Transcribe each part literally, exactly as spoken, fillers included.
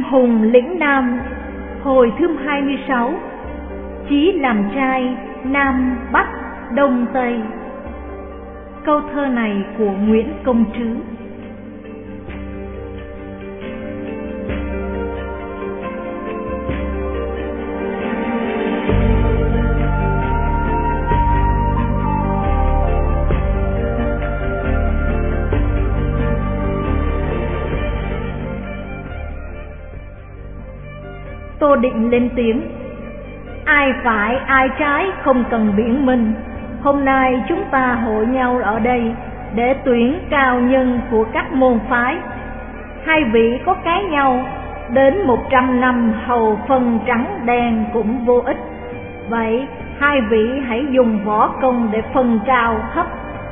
hùng lĩnh Nam, hồi thứ hai mươi sáu. Chí làm trai Nam Bắc Đông Tây. Câu thơ này của Nguyễn Công Trứ. Tô Định lên tiếng: ai phải ai trái không cần biện minh. Hôm nay chúng ta hội nhau ở đây để tuyển cao nhân của các môn phái. Hai vị có cái nhau đến một trăm năm hầu phân trắng đen cũng vô ích. Vậy hai vị hãy dùng võ công để phân cao thấp.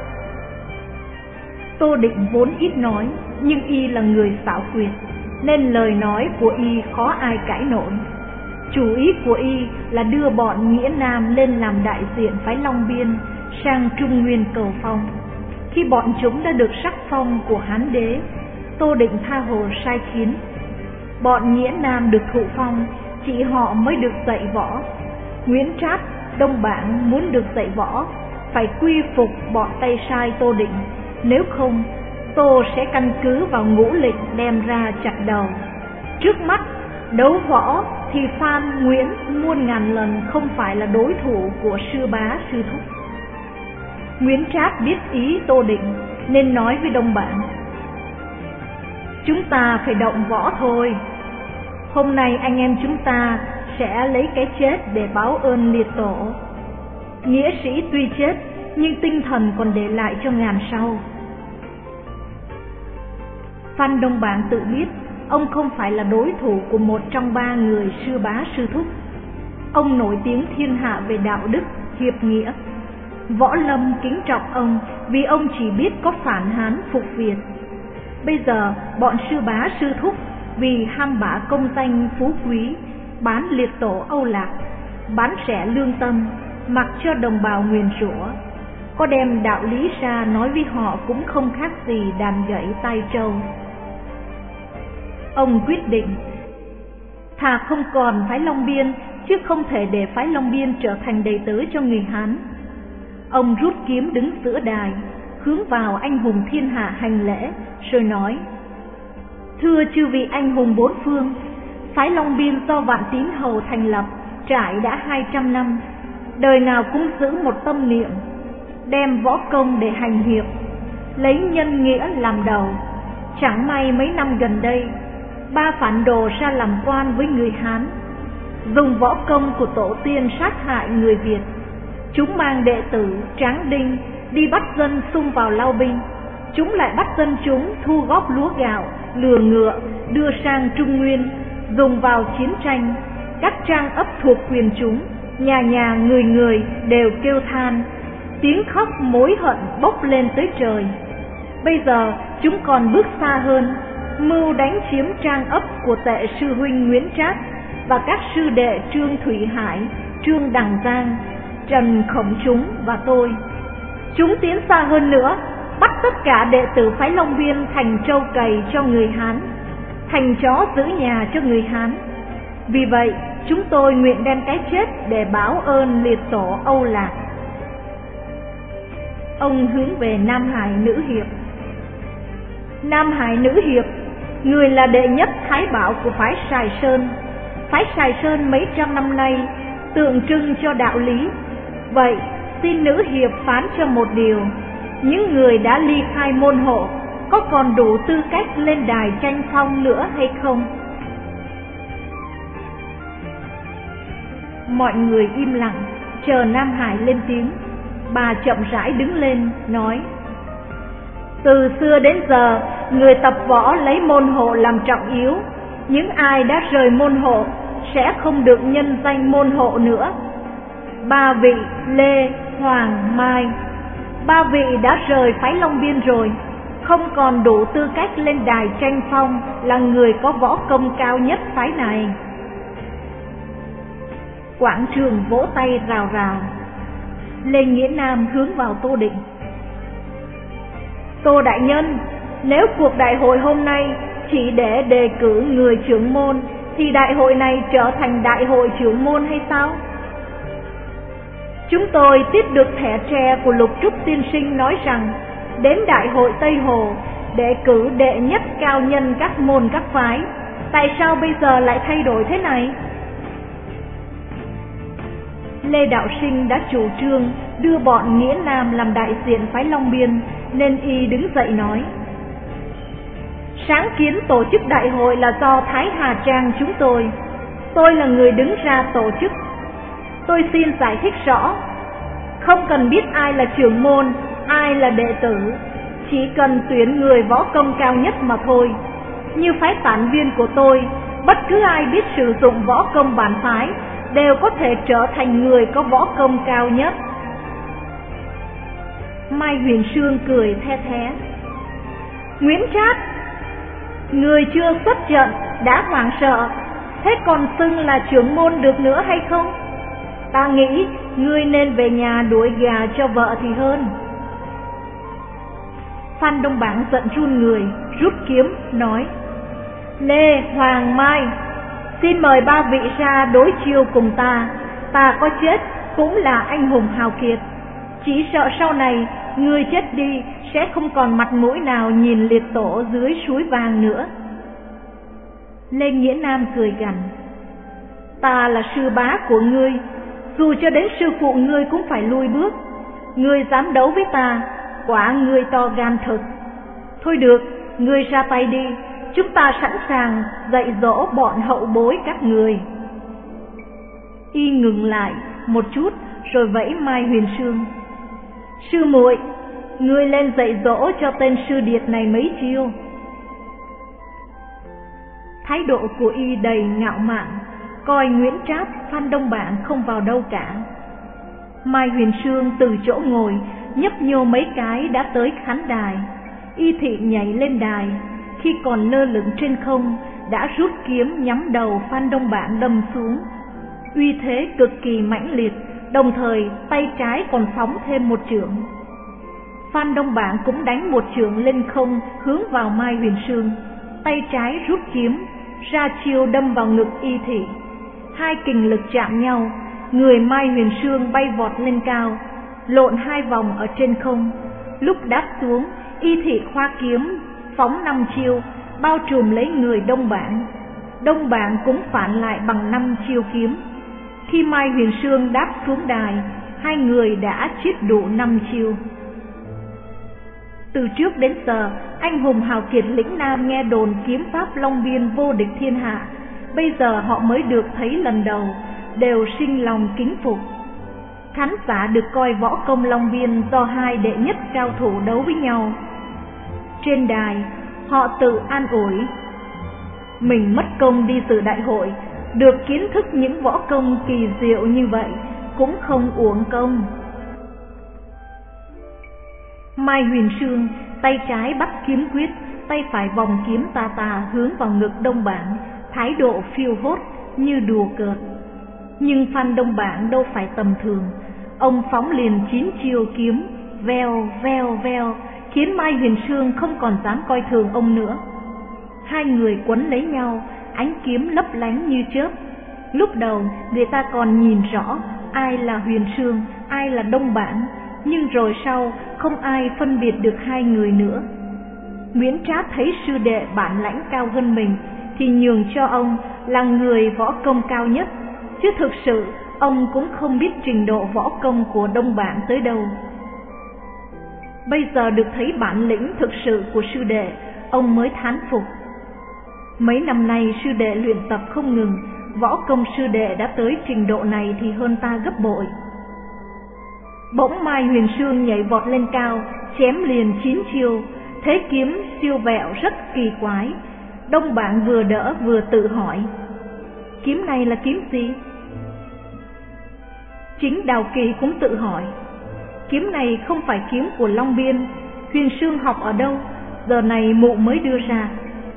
Tô Định vốn ít nói, nhưng y là người xảo quyệt, nên lời nói của y khó ai cãi nổi. Chủ ý của y là đưa bọn Nghĩa Nam lên làm đại diện phái Long Biên sang Trung Nguyên cầu phong. Khi bọn chúng đã được sắc phong của Hán đế, Tô Định tha hồ sai khiến bọn Nghĩa Nam được thụ phong, chỉ họ mới được dạy võ. Nguyễn Trát, Đông Bảng muốn được dạy võ phải quy phục bọn tay sai Tô Định, nếu không Tô sẽ căn cứ vào ngũ lịch đem ra chặt đầu. Trước mắt đấu võ thì Phan Nguyễn muôn ngàn lần không phải là đối thủ của sư bá sư thúc. Nguyễn Trát biết ý Tô Định nên nói với Đông Bảng: chúng ta phải động võ thôi. Hôm nay anh em chúng ta sẽ lấy cái chết để báo ơn liệt tổ. Nghĩa sĩ tuy chết nhưng tinh thần còn để lại cho ngàn sau. Phan Đông Bảng tự biết ông không phải là đối thủ của một trong ba người sư bá sư thúc. Ông nổi tiếng thiên hạ về đạo đức, hiệp nghĩa. Võ lâm kính trọng ông vì ông chỉ biết có phản Hán phục Việt. Bây giờ bọn sư bá sư thúc vì ham bả công danh phú quý, bán liệt tổ Âu Lạc, bán rẻ lương tâm, mặc cho đồng bào nguyền rủa. Có đem đạo lý ra nói với họ cũng không khác gì đàn gãy tai trâu. Ông quyết định thà không còn phái Long Biên, chứ không thể để phái Long Biên trở thành đầy tớ cho người Hán. Ông rút kiếm đứng giữa đài, hướng vào anh hùng thiên hạ hành lễ, rồi nói: thưa chư vị anh hùng bốn phương, phái Long Biên do Vạn Tín Hầu thành lập trải đã hai trăm năm, đời nào cũng giữ một tâm niệm, đem võ công để hành hiệp, lấy nhân nghĩa làm đầu. Chẳng may mấy năm gần đây, ba phản đồ ra làm quan với người Hán, dùng võ công của tổ tiên sát hại người Việt. Chúng mang đệ tử Tráng Đinh đi bắt dân xung vào lao binh. Chúng lại bắt dân chúng thu góp lúa gạo, lừa ngựa đưa sang Trung Nguyên, dùng vào chiến tranh. Các trang ấp thuộc quyền chúng, nhà nhà người người đều kêu than, tiếng khóc mối hận bốc lên tới trời. Bây giờ chúng còn bước xa hơn, mưu đánh chiếm trang ấp của tệ sư huynh Nguyễn Trát và các sư đệ Trương Thủy Hải, Trương Đằng Giang, Trần Khổng Chúng và tôi. Chúng tiến xa hơn nữa, bắt tất cả đệ tử phái Long Biên thành trâu cày cho người Hán, thành chó giữ nhà cho người Hán. Vì vậy chúng tôi nguyện đem cái chết để báo ơn liệt tổ Âu Lạc. Ông hướng về Nam Hải Nữ Hiệp. Nam Hải Nữ Hiệp, người là đệ nhất thái bảo của phái Sài Sơn. Phái Sài Sơn mấy trăm năm nay tượng trưng cho đạo lý. Vậy xin Nữ Hiệp phán cho một điều: những người đã ly khai môn hộ có còn đủ tư cách lên đài tranh phong nữa hay không? Mọi người im lặng, chờ Nam Hải lên tiếng. Bà chậm rãi đứng lên, nói: từ xưa đến giờ, người tập võ lấy môn hộ làm trọng yếu. Những ai đã rời môn hộ sẽ không được nhân danh môn hộ nữa. Ba vị Lê, Hoàng, Mai, ba vị đã rời phái Long Biên rồi, không còn đủ tư cách lên đài tranh phong, là người có võ công cao nhất phái này. Quảng trường vỗ tay rào rào. Lê Nghĩa Nam hướng vào Tô Định: Tô đại nhân, nếu cuộc đại hội hôm nay chỉ để đề cử người trưởng môn thì đại hội này trở thành đại hội trưởng môn hay sao? Chúng tôi tiếp được thẻ tre của Lục Trúc tiên sinh nói rằng đến đại hội Tây Hồ để cử đệ nhất cao nhân các môn các phái. Tại sao bây giờ lại thay đổi thế này? Lê Đạo Sinh đã chủ trương đưa bọn Nghĩa Nam làm đại diện phái Long Biên, nên y đứng dậy nói: sáng kiến tổ chức đại hội là do Thái Hà Trang chúng tôi. Tôi là người đứng ra tổ chức. Tôi xin giải thích rõ, không cần biết ai là trưởng môn, ai là đệ tử, chỉ cần tuyển người võ công cao nhất mà thôi. Như phái tản viên của tôi, bất cứ ai biết sử dụng võ công bản phái đều có thể trở thành người có võ công cao nhất. Mai Huyền Sương cười the thé: Nguyễn Trát, người chưa xuất trận đã hoảng sợ, thế còn xưng là trưởng môn được nữa hay không? Ta nghĩ ngươi nên về nhà đuổi gà cho vợ thì hơn. Phan Đông Bảng giận run người, rút kiếm nói: Lê, Hoàng, Mai, xin mời ba vị ra đối chiêu cùng ta. Ta có chết cũng là anh hùng hào kiệt, chỉ sợ sau này người chết đi sẽ không còn mặt mũi nào nhìn liệt tổ dưới suối vàng nữa. Lê Nghĩa Nam cười gằn: Ta là sư bá của ngươi, dù cho đến sư phụ ngươi cũng phải lui bước. Ngươi dám đấu với ta, quả ngươi to gan thật. Thôi được, ngươi ra tay đi, chúng ta sẵn sàng dạy dỗ bọn hậu bối các người. Y ngừng lại một chút rồi vẫy Mai Huyền Sương: Sư muội, ngươi lên dạy dỗ cho tên sư điệt này mấy chiêu. Thái độ của y đầy ngạo mạn, coi Nguyễn Tráp, Phan Đông Bảng không vào đâu cả. Mai Huyền Sương từ chỗ ngồi nhấp nhô mấy cái đã tới khán đài. Y thị nhảy lên đài, khi còn lơ lửng trên không đã rút kiếm nhắm đầu Phan Đông Bảng đâm xuống. Uy thế cực kỳ mãnh liệt, đồng thời tay trái còn phóng thêm một chưởng. Phan Đông Bảng cũng đánh một chưởng lên không hướng vào Mai Huyền Sương, tay trái rút kiếm ra chiêu đâm vào ngực y thị. Hai kình lực chạm nhau, người Mai Huyền Sương bay vọt lên cao, lộn hai vòng ở trên không. Lúc đáp xuống, y thị khoa kiếm phóng năm chiêu bao trùm lấy người Đông Bảng. Đông Bảng cũng phản lại bằng năm chiêu kiếm. Khi Mai Huyền Sương đáp xuống đài, hai người đã chiết đủ năm chiêu. Từ trước đến giờ, anh hùng hào kiệt lĩnh Nam nghe đồn kiếm pháp Long Biên vô địch thiên hạ, bây giờ họ mới được thấy lần đầu, đều sinh lòng kính phục. Khán giả được coi võ công Long Biên do hai đệ nhất cao thủ đấu với nhau. Trên đài, họ tự an ủi: mình mất công đi dự đại hội, được kiến thức những võ công kỳ diệu như vậy cũng không uổng công. Mai Huyền Sương tay trái bắt kiếm quyết, tay phải vòng kiếm tà tà hướng vào ngực Đông Bảng, thái độ phiêu hốt như đùa cợt. Nhưng Phan Đông Bảng đâu phải tầm thường, ông phóng liền chín chiêu kiếm, veo veo veo, khiến Mai Huyền Sương không còn dám coi thường ông nữa. Hai người quấn lấy nhau, ánh kiếm lấp lánh như chớp. Lúc đầu người ta còn nhìn rõ ai là Huyền Sương, ai là Đông Bảng, nhưng rồi sau không ai phân biệt được hai người nữa. Nguyễn Trát thấy sư đệ bản lãnh cao hơn mình thì nhường cho ông là người võ công cao nhất, chứ thực sự ông cũng không biết trình độ võ công của Đông Bảng tới đâu. Bây giờ được thấy bản lĩnh thực sự của sư đệ, ông mới thán phục. Mấy năm nay sư đệ luyện tập không ngừng, võ công sư đệ đã tới trình độ này thì hơn ta gấp bội. Bỗng Mai Huyền Sương nhảy vọt lên cao, chém liền chín chiêu, thế kiếm siêu vẹo rất kỳ quái. Đông Bảng vừa đỡ vừa tự hỏi: kiếm này là kiếm gì? Chính Đào Kỳ cũng tự hỏi: kiếm này không phải kiếm của Long Biên, Huyền Sương học ở đâu, giờ này mụ mới đưa ra.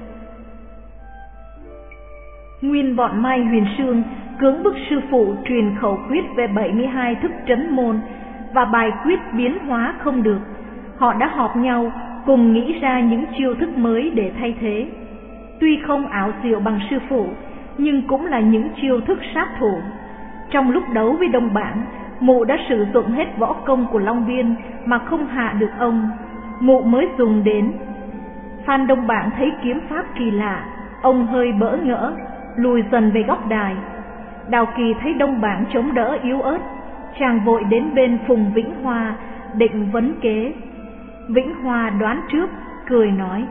Nguyên bọn Mai Huyền Sương cưỡng bức sư phụ truyền khẩu quyết về bảy mươi hai thức trấn môn, và bài quyết biến hóa không được. Họ đã họp nhau cùng nghĩ ra những chiêu thức mới để thay thế. tuy không ảo diệu bằng sư phụ, nhưng cũng là những chiêu thức sát thủ. Trong lúc đấu với Đông Bản, mụ đã sử dụng hết võ công của Long Biên mà không hạ được ông, mụ mới dùng đến. Phan Đông Bản thấy kiếm pháp kỳ lạ, ông hơi bỡ ngỡ, lùi dần về góc đài. Đào Kỳ thấy Đông Bản chống đỡ yếu ớt, chàng vội đến bên Phùng Vĩnh Hoa định vấn kế. Vĩnh Hoa đoán trước, cười nói: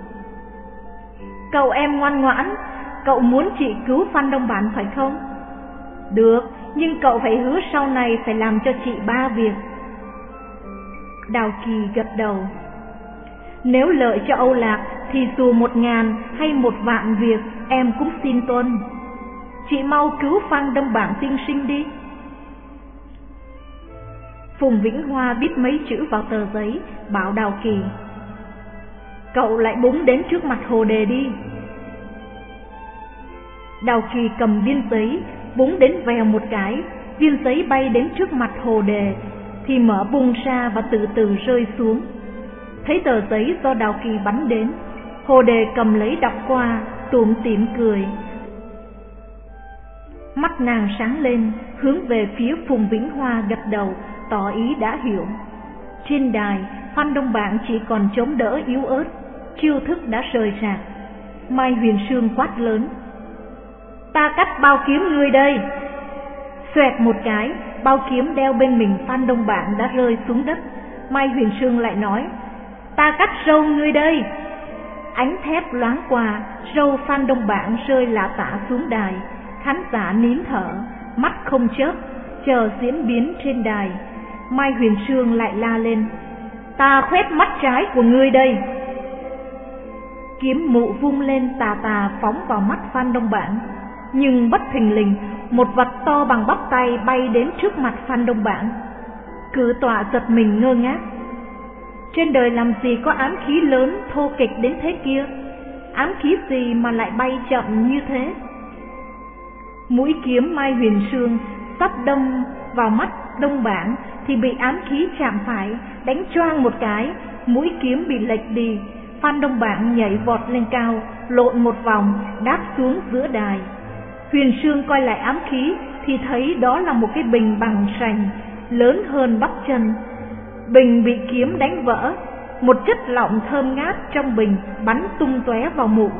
"Cậu em ngoan ngoãn, cậu muốn chị cứu Phan Đông Bản phải không?" "Được, nhưng cậu phải hứa sau này phải làm cho chị ba việc." Đào Kỳ gật đầu: "Nếu lợi cho Âu Lạc thì dù một ngàn hay một vạn việc em cũng xin tuân. Chị mau cứu Phan Đông Bản tiên sinh đi." Phùng Vĩnh Hoa viết mấy chữ vào tờ giấy, bảo Đào Kỳ: "Cậu lại búng đến trước mặt Hồ Đề đi." Đào Kỳ cầm viên giấy, búng đến vèo một cái, viên giấy bay đến trước mặt Hồ Đề, thì mở bung ra và từ từ rơi xuống. Thấy tờ giấy do Đào Kỳ bắn đến, Hồ Đề cầm lấy đọc qua, tủm tỉm cười. Mắt nàng sáng lên, hướng về phía Phùng Vĩnh Hoa gật đầu, tỏ ý đã hiểu. Trên đài, Phan Đông Bản chỉ còn chống đỡ yếu ớt, chiêu thức đã rời rạc. Mai Huyền Sương quát lớn: "Ta cắt bao kiếm ngươi đây!" Xoẹt một cái, bao kiếm đeo bên mình Phan Đông Bản đã rơi xuống đất. Mai Huyền Sương lại nói: "Ta cắt râu ngươi đây!" Ánh thép loáng qua, râu Phan Đông Bản rơi lả tả xuống đài. Khán giả nín thở, mắt không chớp, chờ diễn biến trên đài. Mai Huyền Sương lại la lên: "Ta khoét mắt trái của ngươi đây!" Kiếm mụ vung lên tà tà phóng vào mắt Phan Đông Bản, nhưng bất thình lình một vật to bằng bắp tay bay đến trước mặt Phan Đông Bản. Cử tọa giật mình ngơ ngác. Trên đời làm gì có ám khí lớn thô kịch đến thế kia? Ám khí gì mà lại bay chậm như thế? Mũi kiếm Mai Huyền Sương sắp đâm vào mắt Đông Bản thì bị ám khí chạm phải, đánh choang một cái, mũi kiếm bị lệch đi. Phan Đông Bản nhảy vọt lên cao, lộn một vòng, đáp xuống giữa đài. Huyền Sương coi lại ám khí thì thấy đó là một cái bình bằng sành, lớn hơn bắp chân. Bình bị kiếm đánh vỡ, một chất lỏng thơm ngát trong bình bắn tung tóe vào mụ.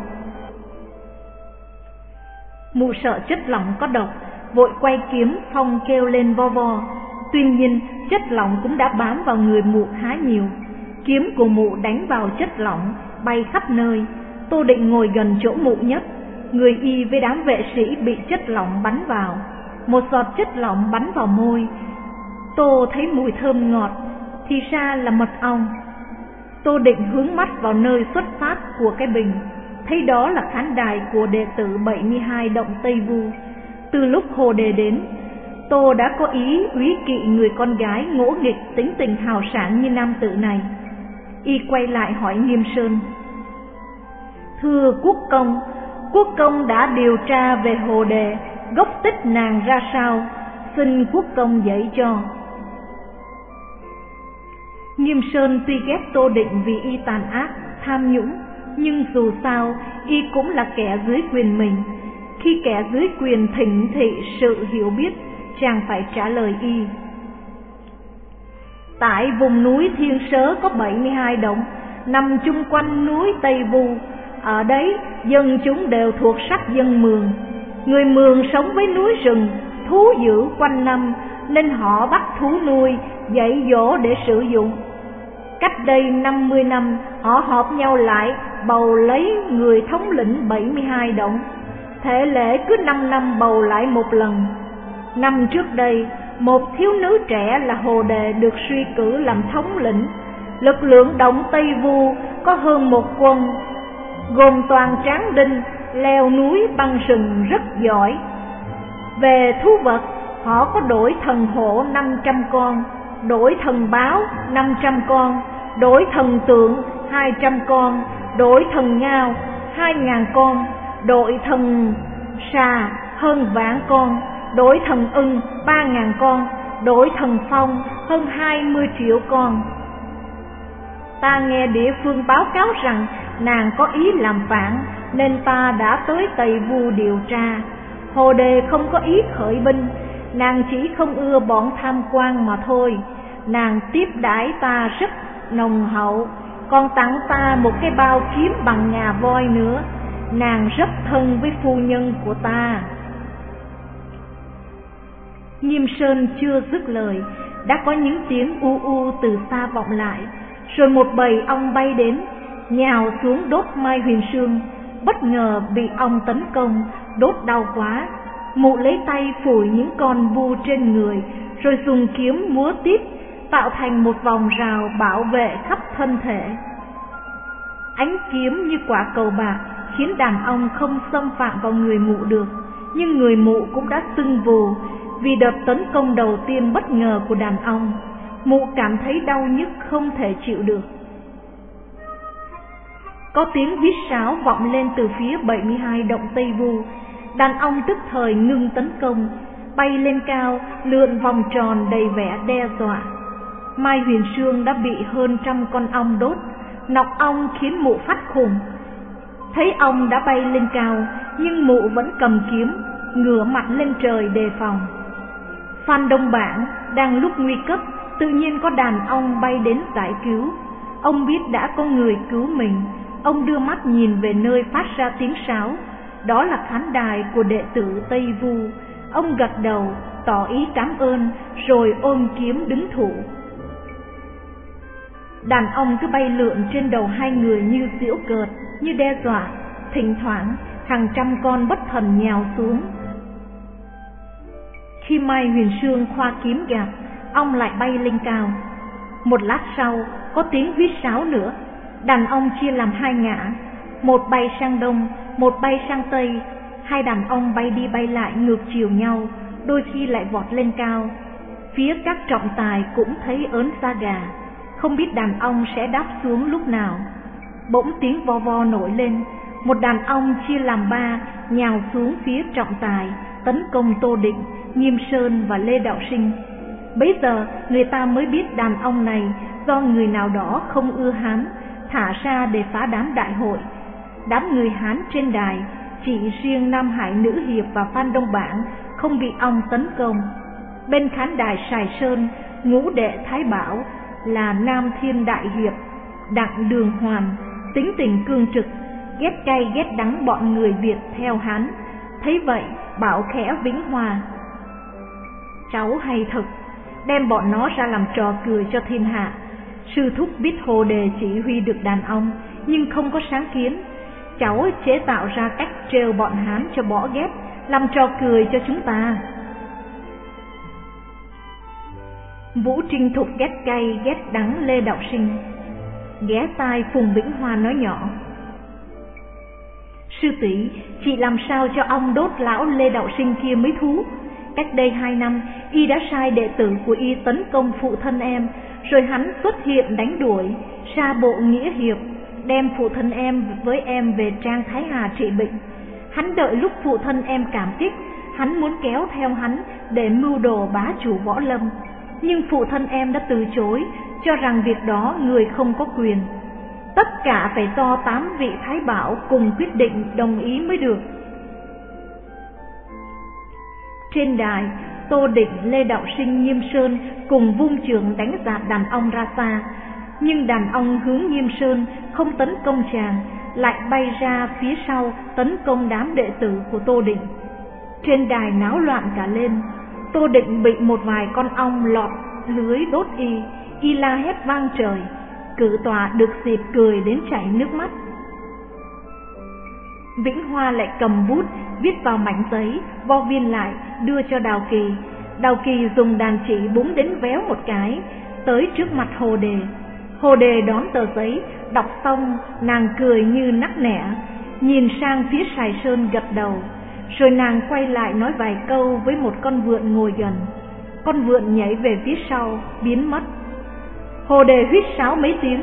Mụ sợ chất lỏng có độc, vội quay kiếm phong kêu lên vo vo. Tuy nhiên chất lỏng cũng đã bám vào người mụ khá nhiều. Kiếm của mụ đánh vào chất lỏng, bay khắp nơi. Tô Định ngồi gần chỗ mụ nhất. Người y với đám vệ sĩ bị chất lỏng bắn vào. Một giọt chất lỏng bắn vào môi. Tô thấy mùi thơm ngọt, thì ra là mật ong. Tô Định hướng mắt vào nơi xuất phát của cái bình, thấy đó là khán đài của đệ tử bảy mươi hai động Tây Vu. Từ lúc Hồ Đề đến, Tô đã có ý úy kỵ người con gái ngỗ nghịch tính tình hào sảng như nam tử này. Y quay lại hỏi Nghiêm Sơn: "Thưa Quốc công, Quốc công đã điều tra về Hồ Đề, gốc tích nàng ra sao? Xin Quốc công dạy cho." Nghiêm Sơn tuy ghét Tô Định vì y tàn ác, tham nhũng, nhưng dù sao y cũng là kẻ dưới quyền mình. Khi kẻ dưới quyền thỉnh thị sự hiểu biết, chàng phải trả lời y. Tại vùng núi Thiên Sớ có bảy mươi hai động, nằm chung quanh núi Tây Vu. Ở đấy dân chúng đều thuộc sắc dân Mường. Người Mường sống với núi rừng, thú dữ quanh năm, nên họ bắt thú nuôi, dạy dỗ để sử dụng. Cách đây năm mươi năm, họ họp nhau lại bầu lấy người thống lĩnh bảy mươi hai động. Thể lệ cứ năm năm bầu lại một lần. Năm trước đây, một thiếu nữ trẻ là Hồ Đề được suy cử làm thống lĩnh. Lực lượng động Tây Vu có hơn một quân, gồm toàn tráng đinh, leo núi băng rừng rất giỏi. Về thú vật, họ có đổi thần hổ năm trăm con, đổi thần báo năm trăm con, đổi thần tượng hai trăm con, đổi thần ngao hai ngàn con, đổi thần xà hơn vạn con, đổi thần ưng ba ngàn con, đổi thần phong hơn hai mươi triệu con. Ta nghe địa phương báo cáo rằng nàng có ý làm phản, nên ta đã tới Tây Vu điều tra. Hồ Đề không có ý khởi binh, nàng chỉ không ưa bọn tham quan mà thôi. Nàng tiếp đãi ta rất nồng hậu, còn tặng ta một cái bao kiếm bằng ngà voi nữa. Nàng rất thân với phu nhân của ta. Nghiêm Sơn chưa dứt lời, đã có những tiếng u u từ xa vọng lại, rồi một bầy ong bay đến, nhào xuống đốt Mai Huyền Sương. Bất ngờ bị ong tấn công, đốt đau quá. Mụ lấy tay phủi những con vu trên người, rồi dùng kiếm múa tiếp, tạo thành một vòng rào bảo vệ khắp thân thể. Ánh kiếm như quả cầu bạc khiến đàn ong không xâm phạm vào người mụ được, nhưng người mụ cũng đã sưng vù vì đợt tấn công đầu tiên bất ngờ của đàn ong. Mụ cảm thấy đau nhức không thể chịu được. Có tiếng huýt sáo vọng lên từ phía bảy mươi hai động Tây Vu. Đàn ong tức thời ngưng tấn công, bay lên cao, lượn vòng tròn đầy vẻ đe dọa. Mai Huyền Sương đã bị hơn trăm con ong đốt, nọc ong khiến mụ phát khùng. Thấy ong đã bay lên cao, nhưng mụ vẫn cầm kiếm, ngửa mặt lên trời đề phòng. Phan Đông Bảng đang lúc nguy cấp, tự nhiên có đàn ong bay đến giải cứu. Ông biết đã có người cứu mình, ông đưa mắt nhìn về nơi phát ra tiếng sáo, đó là khán đài của đệ tử Tây Vu. Ông gật đầu tỏ ý cảm ơn, rồi ôm kiếm đứng thủ. Đàn ong cứ bay lượn trên đầu hai người như giễu cợt, như đe dọa. Thỉnh thoảng hàng trăm con bất thần nhào xuống. Khi Mai Huyền Sương khoa kiếm gạt, ong lại bay lên cao. Một lát sau có tiếng huýt sáo nữa. Đàn ong chia làm hai ngả, một bay sang đông, một bay sang tây. Hai đàn ong bay đi bay lại ngược chiều nhau, đôi khi lại vọt lên cao. Phía các trọng tài cũng thấy ớn da gà, không biết đàn ong sẽ đáp xuống lúc nào. Bỗng tiếng vo vo nổi lên, một đàn ong chia làm ba nhào xuống phía trọng tài, tấn công Tô Định, Nghiêm Sơn và Lê Đạo Sinh. Bấy giờ người ta mới biết đàn ong này do người nào đó không ưa Hán thả ra để phá đám đại hội. Đám người Hán trên đài, chỉ riêng Nam Hải Nữ Hiệp và Phan Đông Bảng không bị ong tấn công. Bên khán đài Sài Sơn, ngũ đệ Thái Bảo là Nam Thiên Đại Hiệp, Đặng Đường Hoàn, tính tình cương trực, ghét cay ghét đắng bọn người Việt theo Hán. Thấy vậy bảo khẽ Vĩnh Hòa: cháu hay thật, đem bọn nó ra làm trò cười cho thiên hạ. Sư thúc biết Hồ Đề chỉ huy được đàn ong, nhưng không có sáng kiến. Cháu chế tạo ra cách trêu bọn Hán cho bỏ ghét, làm trò cười cho chúng ta. Vũ Trinh Thục ghét cay ghét đắng Lê Đạo Sinh, ghé tai Phùng Vĩnh Hoa nói nhỏ: sư tỷ, chị làm sao cho ong đốt lão Lê Đạo Sinh kia mới thú. Cách đây hai năm, y đã sai đệ tử của y tấn công phụ thân em, rồi hắn xuất hiện đánh đuổi, ra bộ nghĩa hiệp, đem phụ thân em với em về Trang Thái Hà trị bệnh. Hắn đợi lúc phụ thân em cảm kích, hắn muốn kéo theo hắn để mưu đồ bá chủ võ lâm, nhưng phụ thân em đã từ chối, cho rằng việc đó người không có quyền. Tất cả phải do tám vị Thái Bảo cùng quyết định đồng ý mới được. Trên đài, Tô Định, Lê Đạo Sinh, Nghiêm Sơn cùng vung trường đánh dạt đàn ong ra xa, nhưng đàn ong hướng Nghiêm Sơn không tấn công chàng, lại bay ra phía sau tấn công đám đệ tử của Tô Định. Trên đài náo loạn cả lên. Tô Định bị một vài con ong lọt lưới đốt y, y la hét vang trời. Cử tọa được dịp cười đến chảy nước mắt. Vĩnh Hoa lại cầm bút viết vào mảnh giấy, vo viên lại đưa cho Đào Kỳ. Đào Kỳ dùng đàn chỉ búng đến véo một cái, tới trước mặt Hồ Đề. Hồ Đề đón tờ giấy, đọc xong nàng cười như nắc nẻ, nhìn sang phía Sài Sơn gật đầu, rồi nàng quay lại nói vài câu với một con vượn ngồi gần. Con vượn nhảy về phía sau, biến mất. Hồ Đề huýt sáo mấy tiếng.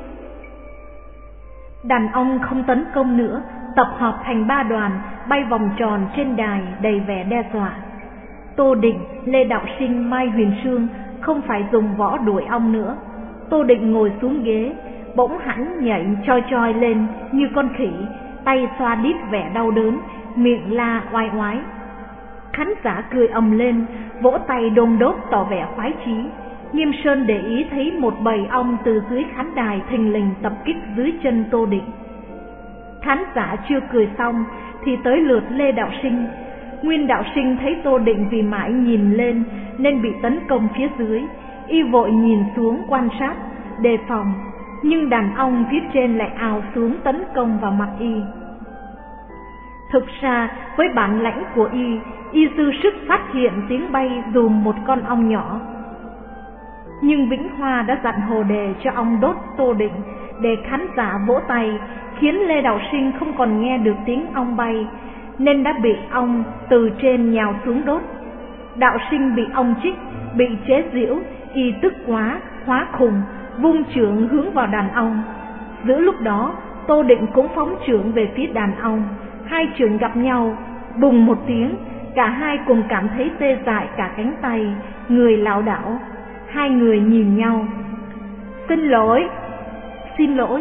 Đàn ong không tấn công nữa, tập hợp thành ba đoàn, bay vòng tròn trên đài đầy vẻ đe dọa. Tô Định, Lê Đạo Sinh, Mai Huyền Sương không phải dùng võ đuổi ong nữa. Tô Định ngồi xuống ghế, bỗng hắn nhảy choi choi lên như con khỉ, tay xoa đít vẻ đau đớn, miệng la oai oái. Khán giả cười ầm lên, vỗ tay đôm đốt tỏ vẻ khoái chí. Nghiêm Sơn để ý thấy một bầy ong từ dưới khán đài thình lình tập kích dưới chân Tô Định. Khán giả chưa cười xong thì tới lượt Lê Đạo Sinh. Nguyên Đạo Sinh thấy Tô Định vì mãi nhìn lên nên bị tấn công phía dưới, y vội nhìn xuống quan sát, đề phòng, nhưng đàn ong phía trên lại ào xuống tấn công vào mặt y. Thực ra với bản lãnh của y, y dư sức phát hiện tiếng bay dùm một con ong nhỏ. Nhưng Vĩnh Hoa đã dặn Hồ Đề cho ong đốt Tô Định để khán giả vỗ tay, khiến Lê Đạo Sinh không còn nghe được tiếng ong bay, nên đã bị ong từ trên nhào xuống đốt. Đạo Sinh bị ong chích, bị chế giễu, y tức quá, hóa khùng, vung chưởng hướng vào đàn ong. Giữa lúc đó, Tô Định cũng phóng chưởng về phía đàn ong. Hai chưởng gặp nhau, bùng một tiếng, cả hai cùng cảm thấy tê dại cả cánh tay, người lảo đảo. Hai người nhìn nhau. Xin lỗi, xin lỗi.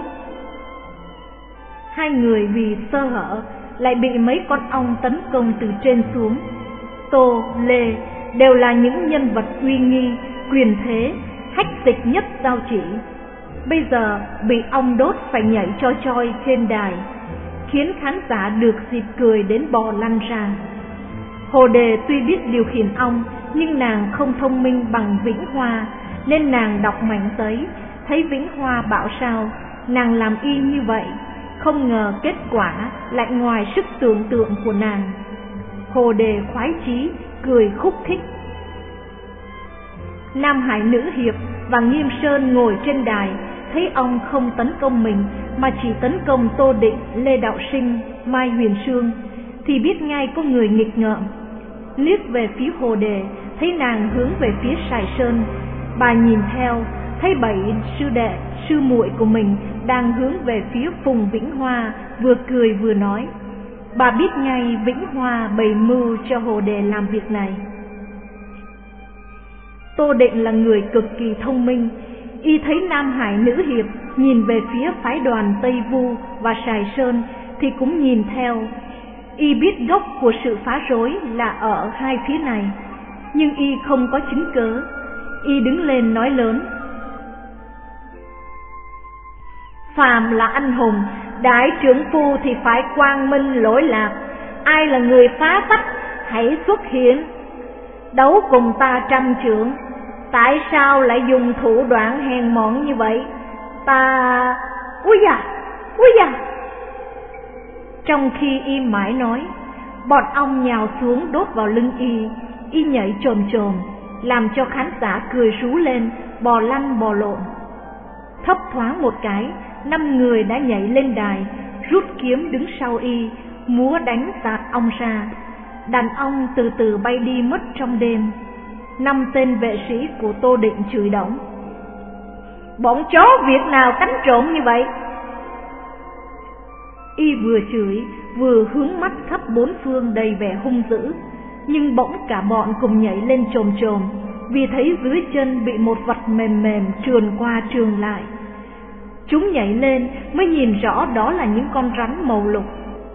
Hai người vì sơ hở lại bị mấy con ong tấn công từ trên xuống. Tô, Lê đều là những nhân vật uy nghi, quyền thế, hách dịch nhất giao chỉ. Bây giờ bị ong đốt phải nhảy choi choi trên đài, khiến khán giả được dịp cười đến bò lăn ra. Hồ Đề tuy biết điều khiển ong, nhưng nàng không thông minh bằng Vĩnh Hoa, nên nàng đọc mảnh giấy, thấy Vĩnh Hoa bảo sao, nàng làm y như vậy. Không ngờ kết quả lại ngoài sức tưởng tượng của nàng. Hồ Đề khoái chí, cười khúc khích. Nam Hải Nữ Hiệp và Nghiêm Sơn ngồi trên đài, thấy ong không tấn công mình mà chỉ tấn công Tô Định, Lê Đạo Sinh, Mai Huyền Sương, thì biết ngay có người nghịch ngợm. Liếc về phía Hồ Đề, thấy nàng hướng về phía Sài Sơn. Bà nhìn theo, thấy bảy sư đệ, sư muội của mình đang hướng về phía Phùng Vĩnh Hoa, vừa cười vừa nói. Bà biết ngay Vĩnh Hoa bày mưu cho Hồ Đề làm việc này. Tô Định là người cực kỳ thông minh, y thấy Nam Hải Nữ Hiệp nhìn về phía phái đoàn Tây Vu và Sài Sơn thì cũng nhìn theo. Y biết gốc của sự phá rối là ở hai phía này, nhưng y không có chứng cớ. Y đứng lên nói lớn: phàm là anh hùng, đại trưởng phu thì phải quang minh lỗi lạc. Ai là người phá phách, hãy xuất hiện, đấu cùng ta trăm trượng. Tại sao lại dùng thủ đoạn hèn mọn như vậy? Ta... Úi da, úi da. Trong khi y mãi nói, bọn ong nhào xuống đốt vào lưng y. Y nhảy chồm chồm, làm cho khán giả cười rú lên, bò lăn bò lộn. Thấp thoáng một cái, năm người đã nhảy lên đài, rút kiếm đứng sau y, múa đánh tạt ong ra. Đàn ong từ từ bay đi mất trong đêm. Năm tên vệ sĩ của Tô Định chửi đổng: bọn chó việc nào cánh trộn như vậy? Y vừa chửi vừa hướng mắt khắp bốn phương đầy vẻ hung dữ. Nhưng bỗng cả bọn cùng nhảy lên chồm chồm, vì thấy dưới chân bị một vật mềm mềm trườn qua trườn lại. Chúng nhảy lên mới nhìn rõ đó là những con rắn màu lục.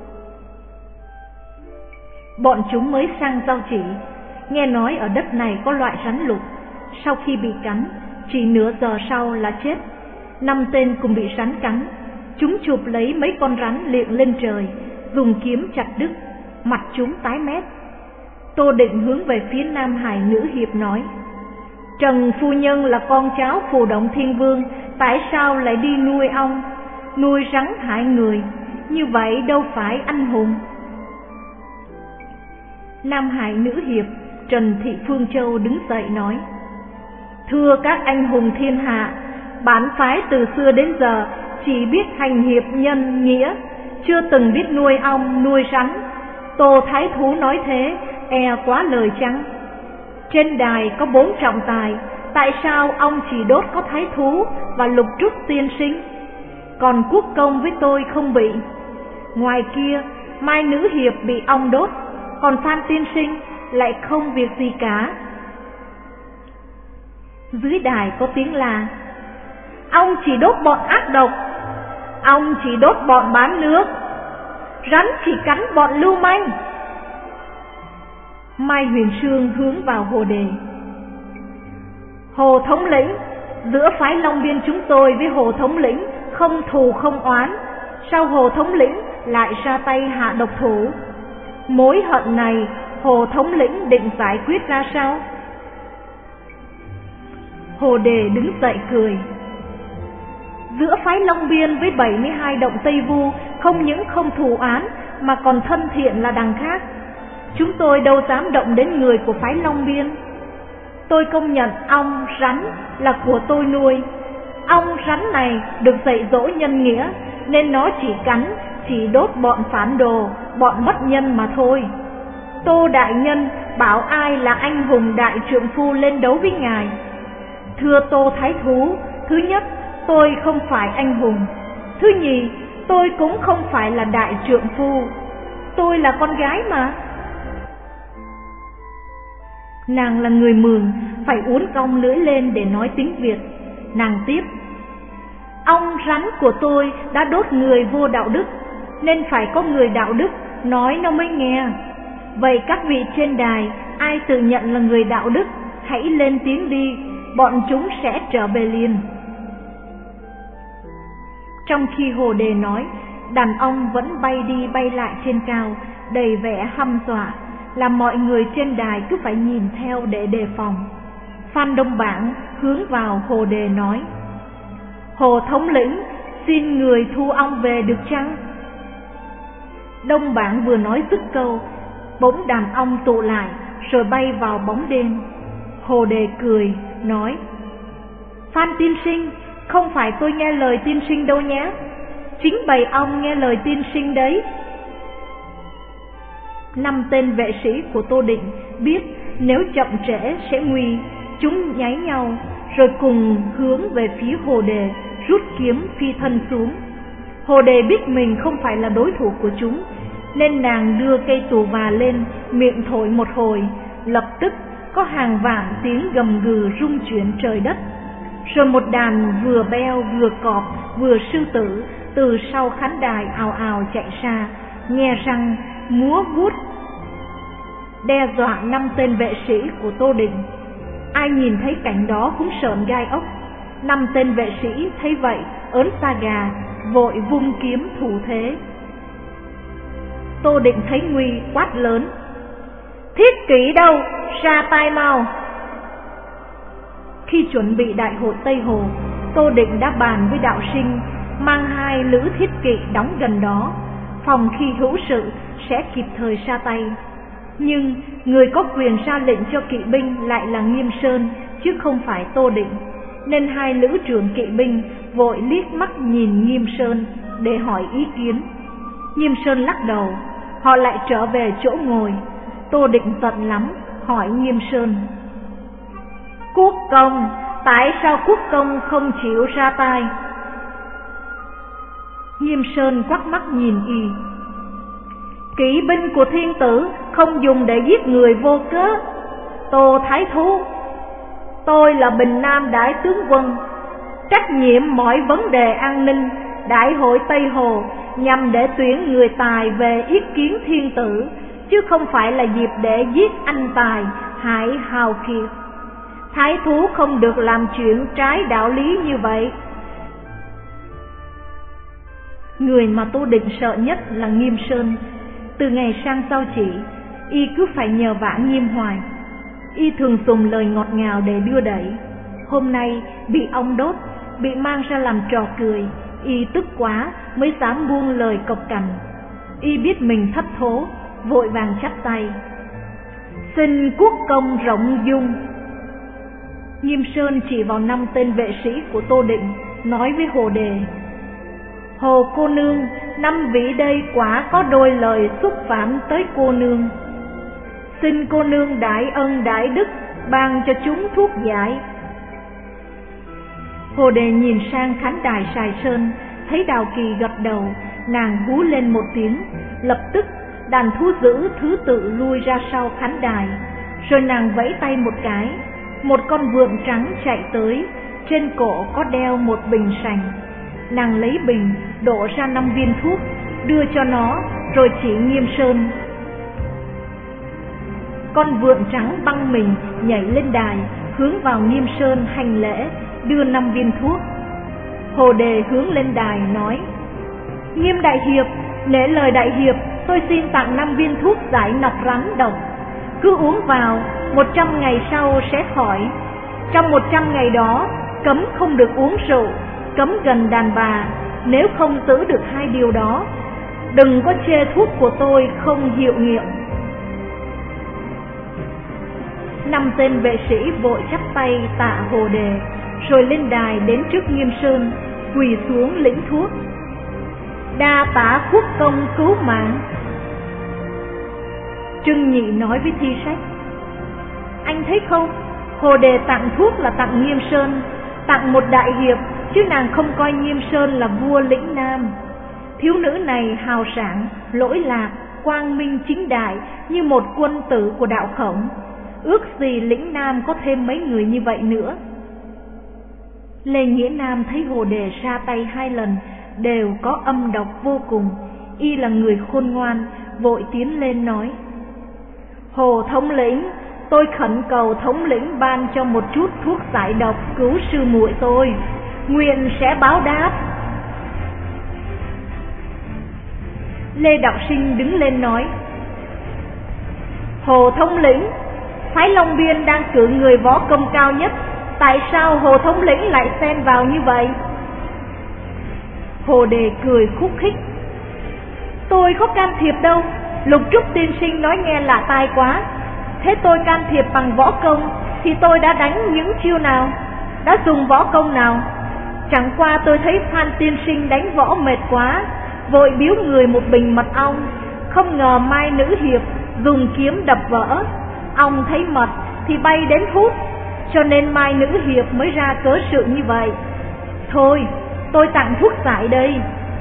Bọn chúng mới sang giao chỉ, nghe nói ở đất này có loại rắn lục, sau khi bị cắn chỉ nửa giờ sau là chết. Năm tên cùng bị rắn cắn, chúng chụp lấy mấy con rắn liệng lên trời, dùng kiếm chặt đứt, mặt chúng tái mét. Tô Định hướng về phía Nam Hải Nữ Hiệp nói: Trần phu nhân là con cháu Phù Động Thiên Vương, tại sao lại đi nuôi ong, nuôi rắn hại người, như vậy đâu phải anh hùng. Nam Hải Nữ Hiệp Trần Thị Phương Châu đứng dậy nói: Thưa các anh hùng thiên hạ, bản phái từ xưa đến giờ chỉ biết hành hiệp nhân nghĩa, chưa từng biết nuôi ong nuôi rắn. Tô Thái Thú nói thế e quá lời chăng? Trên đài có bốn trọng tài, tại sao ông chỉ đốt có Thái Thú và Lục Trúc tiên sinh, còn Quốc Công với tôi không bị? Ngoài kia Mai Nữ Hiệp bị ong đốt, còn Phan tiên sinh lại không việc gì cả. Dưới đài có tiếng là: Ông chỉ đốt bọn ác độc, ông chỉ đốt bọn bán nước, rắn chỉ cắn bọn lưu manh. Mai Huyền Sương hướng vào Hồ Đề. Hồ thống lĩnh, giữa phái Long Biên chúng tôi với Hồ thống lĩnh không thù không oán, sao Hồ thống lĩnh lại ra tay hạ độc thủ? Mối hận này Hồ thống lĩnh định giải quyết ra sao? Hồ Đề đứng dậy cười. Giữa phái Long Biên với bảy mươi hai động Tây Vu không những không thù oán mà còn thân thiện là đằng khác. Chúng tôi đâu dám động đến người của phái Long Biên. Tôi công nhận ong rắn là của tôi nuôi. Ong rắn này được dạy dỗ nhân nghĩa, nên nó chỉ cắn, chỉ đốt bọn phản đồ, bọn bất nhân mà thôi. Tô đại nhân bảo ai là anh hùng đại trượng phu lên đấu với ngài. Thưa Tô Thái Thú, thứ nhất, tôi không phải anh hùng. Thứ nhì, tôi cũng không phải là đại trượng phu. Tôi là con gái mà. Nàng là người Mường, phải uốn cong lưỡi lên để nói tiếng Việt. Nàng tiếp: ong rắn của tôi đã đốt người vô đạo đức, nên phải có người đạo đức nói nó mới nghe. Vậy các vị trên đài, ai tự nhận là người đạo đức, hãy lên tiếng đi, bọn chúng sẽ trở về liền. Trong khi Hồ Đề nói, đàn ong vẫn bay đi bay lại trên cao, đầy vẻ hăm dọa, làm mọi người trên đài cứ phải nhìn theo để đề phòng. Phan Đông Bảng hướng vào Hồ Đề nói: Hồ thống lĩnh, xin người thu ong về được chăng? Đông Bảng vừa nói dứt câu, bỗng đàn ong tụ lại rồi bay vào bóng đêm. Hồ Đề cười nói: Phan tiên sinh, không phải tôi nghe lời tiên sinh đâu nhé, chính bầy ong nghe lời tiên sinh đấy. Năm tên vệ sĩ của Tô Định biết nếu chậm trễ sẽ nguy, chúng nháy nhau rồi cùng hướng về phía Hồ Đề, rút kiếm phi thân xuống. Hồ Đề biết mình không phải là đối thủ của chúng, nên nàng đưa cây tù và lên, miệng thổi một hồi, lập tức có hàng vạn tiếng gầm gừ rung chuyển trời đất. Rồi một đàn vừa beo vừa cọp vừa sư tử từ sau khán đài ào ào chạy ra, nghe răng múa vuốt đe dọa năm tên vệ sĩ của Tô Định. Ai nhìn thấy cảnh đó cũng sởn gai ốc. Năm tên vệ sĩ thấy vậy ớn da gà, vội vung kiếm thủ thế. Tô Định thấy nguy quát lớn: Thiết Kỷ đâu, ra tay mau! Khi chuẩn bị đại hội Tây Hồ, Tô Định đã bàn với đạo sinh mang hai lữ thiết kỵ đóng gần đó, phòng khi hữu sự sẽ kịp thời ra tay. Nhưng người có quyền ra lệnh cho kỵ binh lại là Nghiêm Sơn, chứ không phải Tô Định, nên hai lữ trưởng kỵ binh vội liếc mắt nhìn Nghiêm Sơn để hỏi ý kiến. Nghiêm Sơn lắc đầu, họ lại trở về chỗ ngồi. Tô Định giận lắm, hỏi Nghiêm Sơn: Quốc công, tại sao quốc công không chịu ra tay? Nghiêm Sơn quắc mắt nhìn y: Kỵ binh của thiên tử không dùng để giết người vô cớ. Tô Thái Thú, tôi là Bình Nam Đại tướng quân, trách nhiệm mọi vấn đề an ninh đại hội Tây Hồ nhằm để tuyển người tài về yết kiến thiên tử, chứ không phải là dịp để giết anh tài hại hào kiệt. Thái thú không được làm chuyện trái đạo lý như vậy. Người mà Tô Định sợ nhất là Nghiêm Sơn. Từ ngày sang giao chỉ, y cứ phải nhờ vả Nghiêm hoài. Y thường dùng lời ngọt ngào để đưa đẩy. Hôm nay bị ong đốt, bị mang ra làm trò cười, y tức quá mới dám buông lời cộc cằn. Y biết mình thất thố, vội vàng chắp tay: Xin quốc công rộng dung. Nghiêm Sơn chỉ vào năm tên vệ sĩ của Tô Định, nói với Hồ Đề: Hồ cô nương, năm vị đây quả có đôi lời xúc phạm tới cô nương. Xin cô nương đại ân đại đức ban cho chúng thuốc giải. Hồ Đề nhìn sang khán đài Sài Sơn, thấy Đào Kỳ gật đầu, nàng hú lên một tiếng, lập tức đàn thú dữ thứ tự lui ra sau khán đài. Rồi nàng vẫy tay một cái, một con vượn trắng chạy tới, trên cổ có đeo một bình sành. Nàng lấy bình đổ ra năm viên thuốc, đưa cho nó rồi chỉ Nghiêm Sơn. Con vượn trắng băng mình nhảy lên đài, hướng vào Nghiêm Sơn hành lễ, đưa năm viên thuốc. Hồ Đề hướng lên đài nói: Nghiêm đại hiệp, nể lời đại hiệp, tôi xin tặng năm viên thuốc giải nọc rắn độc. Cứ uống vào, một trăm ngày sau sẽ khỏi. Trong một trăm ngày đó, cấm không được uống rượu, cấm gần đàn bà, nếu không giữ được hai điều đó. Đừng có chê thuốc của tôi không hiệu nghiệm. Năm tên vệ sĩ vội chắp tay tạ Hồ Đề, rồi lên đài đến trước Nghiêm Sơn, quỳ xuống lĩnh thuốc. Đa tạ quốc công cứu mạng. Trưng Nhị nói với Thi Sách: Anh thấy không, Hồ Đề tặng thuốc là tặng Nghiêm Sơn, tặng một đại hiệp, chứ nàng không coi Nghiêm Sơn là vua lĩnh Nam. Thiếu nữ này hào sảng, lỗi lạc, quang minh chính đại như một quân tử của đạo Khổng. Ước gì lĩnh Nam có thêm mấy người như vậy nữa. Lê Nghĩa Nam thấy Hồ Đề ra tay hai lần đều có âm độc vô cùng, y là người khôn ngoan, vội tiến lên nói: Hồ thống lĩnh, tôi khẩn cầu thống lĩnh ban cho một chút thuốc giải độc cứu sư muội tôi, nguyện sẽ báo đáp. Lê Đạo Sinh đứng lên nói: Hồ thống lĩnh, phái Long Biên đang cử người võ công cao nhất, tại sao Hồ thống lĩnh lại xen vào như vậy? Hồ Đề cười khúc khích: Tôi có can thiệp đâu, Lục Trúc tiên sinh nói nghe lạ tai quá. Thế tôi can thiệp bằng võ công thì tôi đã đánh những chiêu nào, đã dùng võ công nào? Chẳng qua tôi thấy Phan tiên sinh đánh võ mệt quá, vội biếu người một bình mật ong, không ngờ Mai nữ hiệp dùng kiếm đập vỡ, ong thấy mật thì bay đến hút, cho nên Mai nữ hiệp mới ra cớ sự như vậy. Thôi, tôi tặng thuốc giải đây.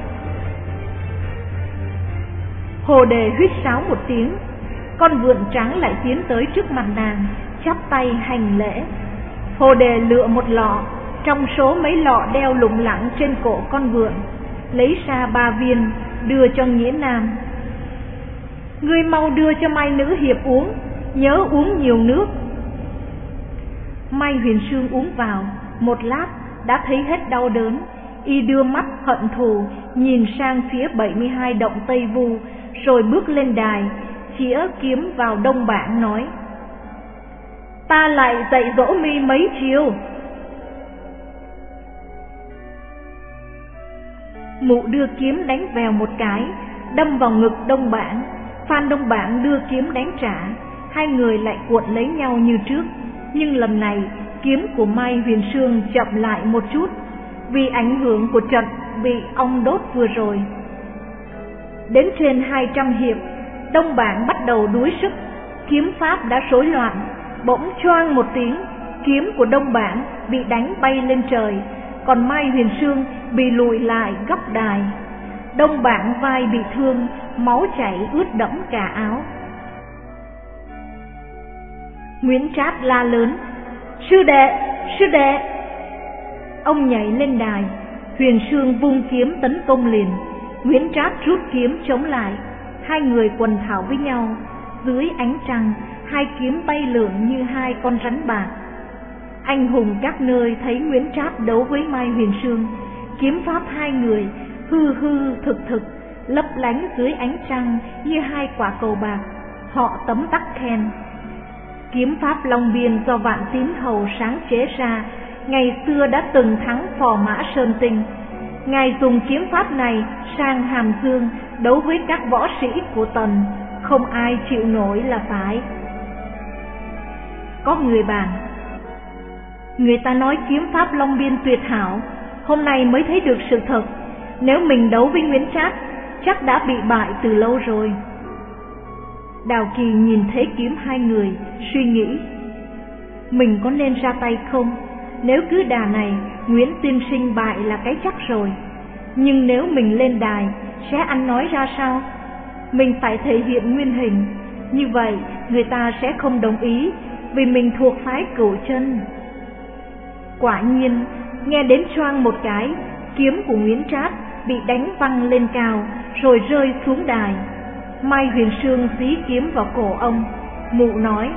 Hồ Đề huýt sáo một tiếng, con vượn trắng lại tiến tới trước mặt nàng, chắp tay hành lễ. Hồ Đề lựa một lọ trong số mấy lọ đeo lủng lẳng trên cổ con vượn, lấy ra ba viên đưa cho Nghĩa Nam. Ngươi mau đưa cho Mai nữ hiệp uống, nhớ uống nhiều nước. Mai Huyền Sương uống vào, một lát đã thấy hết đau đớn, y đưa mắt hận thù nhìn sang phía bảy mươi hai động Tây Vu, rồi bước lên đài, chĩa kiếm vào Đông Bảng nói: Ta lại dạy dỗ mi mấy chiêu. Mụ đưa kiếm đánh vèo một cái, đâm vào ngực Đông Bảng. Phan Đông Bảng đưa kiếm đánh trả, hai người lại cuộn lấy nhau như trước. Nhưng lần này kiếm của Mai Huyền Sương chậm lại một chút, vì ảnh hưởng của trận bị ong đốt vừa rồi. Đến trên hai trăm hiệp, Đông Bảng bắt đầu đuối sức, kiếm pháp đã rối loạn. Bỗng choang một tiếng, kiếm của Đông Bảng bị đánh bay lên trời, còn Mai Huyền Sương bị lùi lại góc đài. Đông Bảng vai bị thương, máu chảy ướt đẫm cả áo. Nguyễn Trát la lớn: Sư đệ, sư đệ! Ông nhảy lên đài, Huyền Sương vung kiếm tấn công liền. Nguyễn Trát rút kiếm chống lại, hai người quần thảo với nhau. Dưới ánh trăng, hai kiếm bay lượn như hai con rắn bạc. Anh hùng các nơi thấy Nguyễn Trát đấu với Mai Huyền Sương, kiếm pháp hai người hư hư thực thực, lấp lánh dưới ánh trăng như hai quả cầu bạc. Họ tấm tắc khen: Kiếm pháp Long Biên do Vạn Tín Hầu sáng chế ra, ngày xưa đã từng thắng Phò Mã Sơn Tinh. Ngài dùng kiếm pháp này sang Hàm Dương đấu với các võ sĩ của Tần, không ai chịu nổi là phải. Có người bàn: Người ta nói kiếm pháp Long Biên tuyệt hảo, hôm nay mới thấy được sự thật. Nếu mình đấu với Nguyễn Trát, chắc đã bị bại từ lâu rồi. Đào Kỳ nhìn thế kiếm hai người, suy nghĩ: Mình có nên ra tay không? Nếu cứ đà này, Nguyễn tiên sinh bại là cái chắc rồi. Nhưng nếu mình lên đài, sẽ ăn nói ra sao? Mình phải thể hiện nguyên hình, như vậy người ta sẽ không đồng ý, vì mình thuộc phái Cửu Chân. Quả nhiên, nghe đến choang một cái, kiếm của Nguyễn Trát bị đánh văng lên cao, rồi rơi xuống đài. Mai Huyền Sương dí kiếm vào cổ ông. Mụ nói: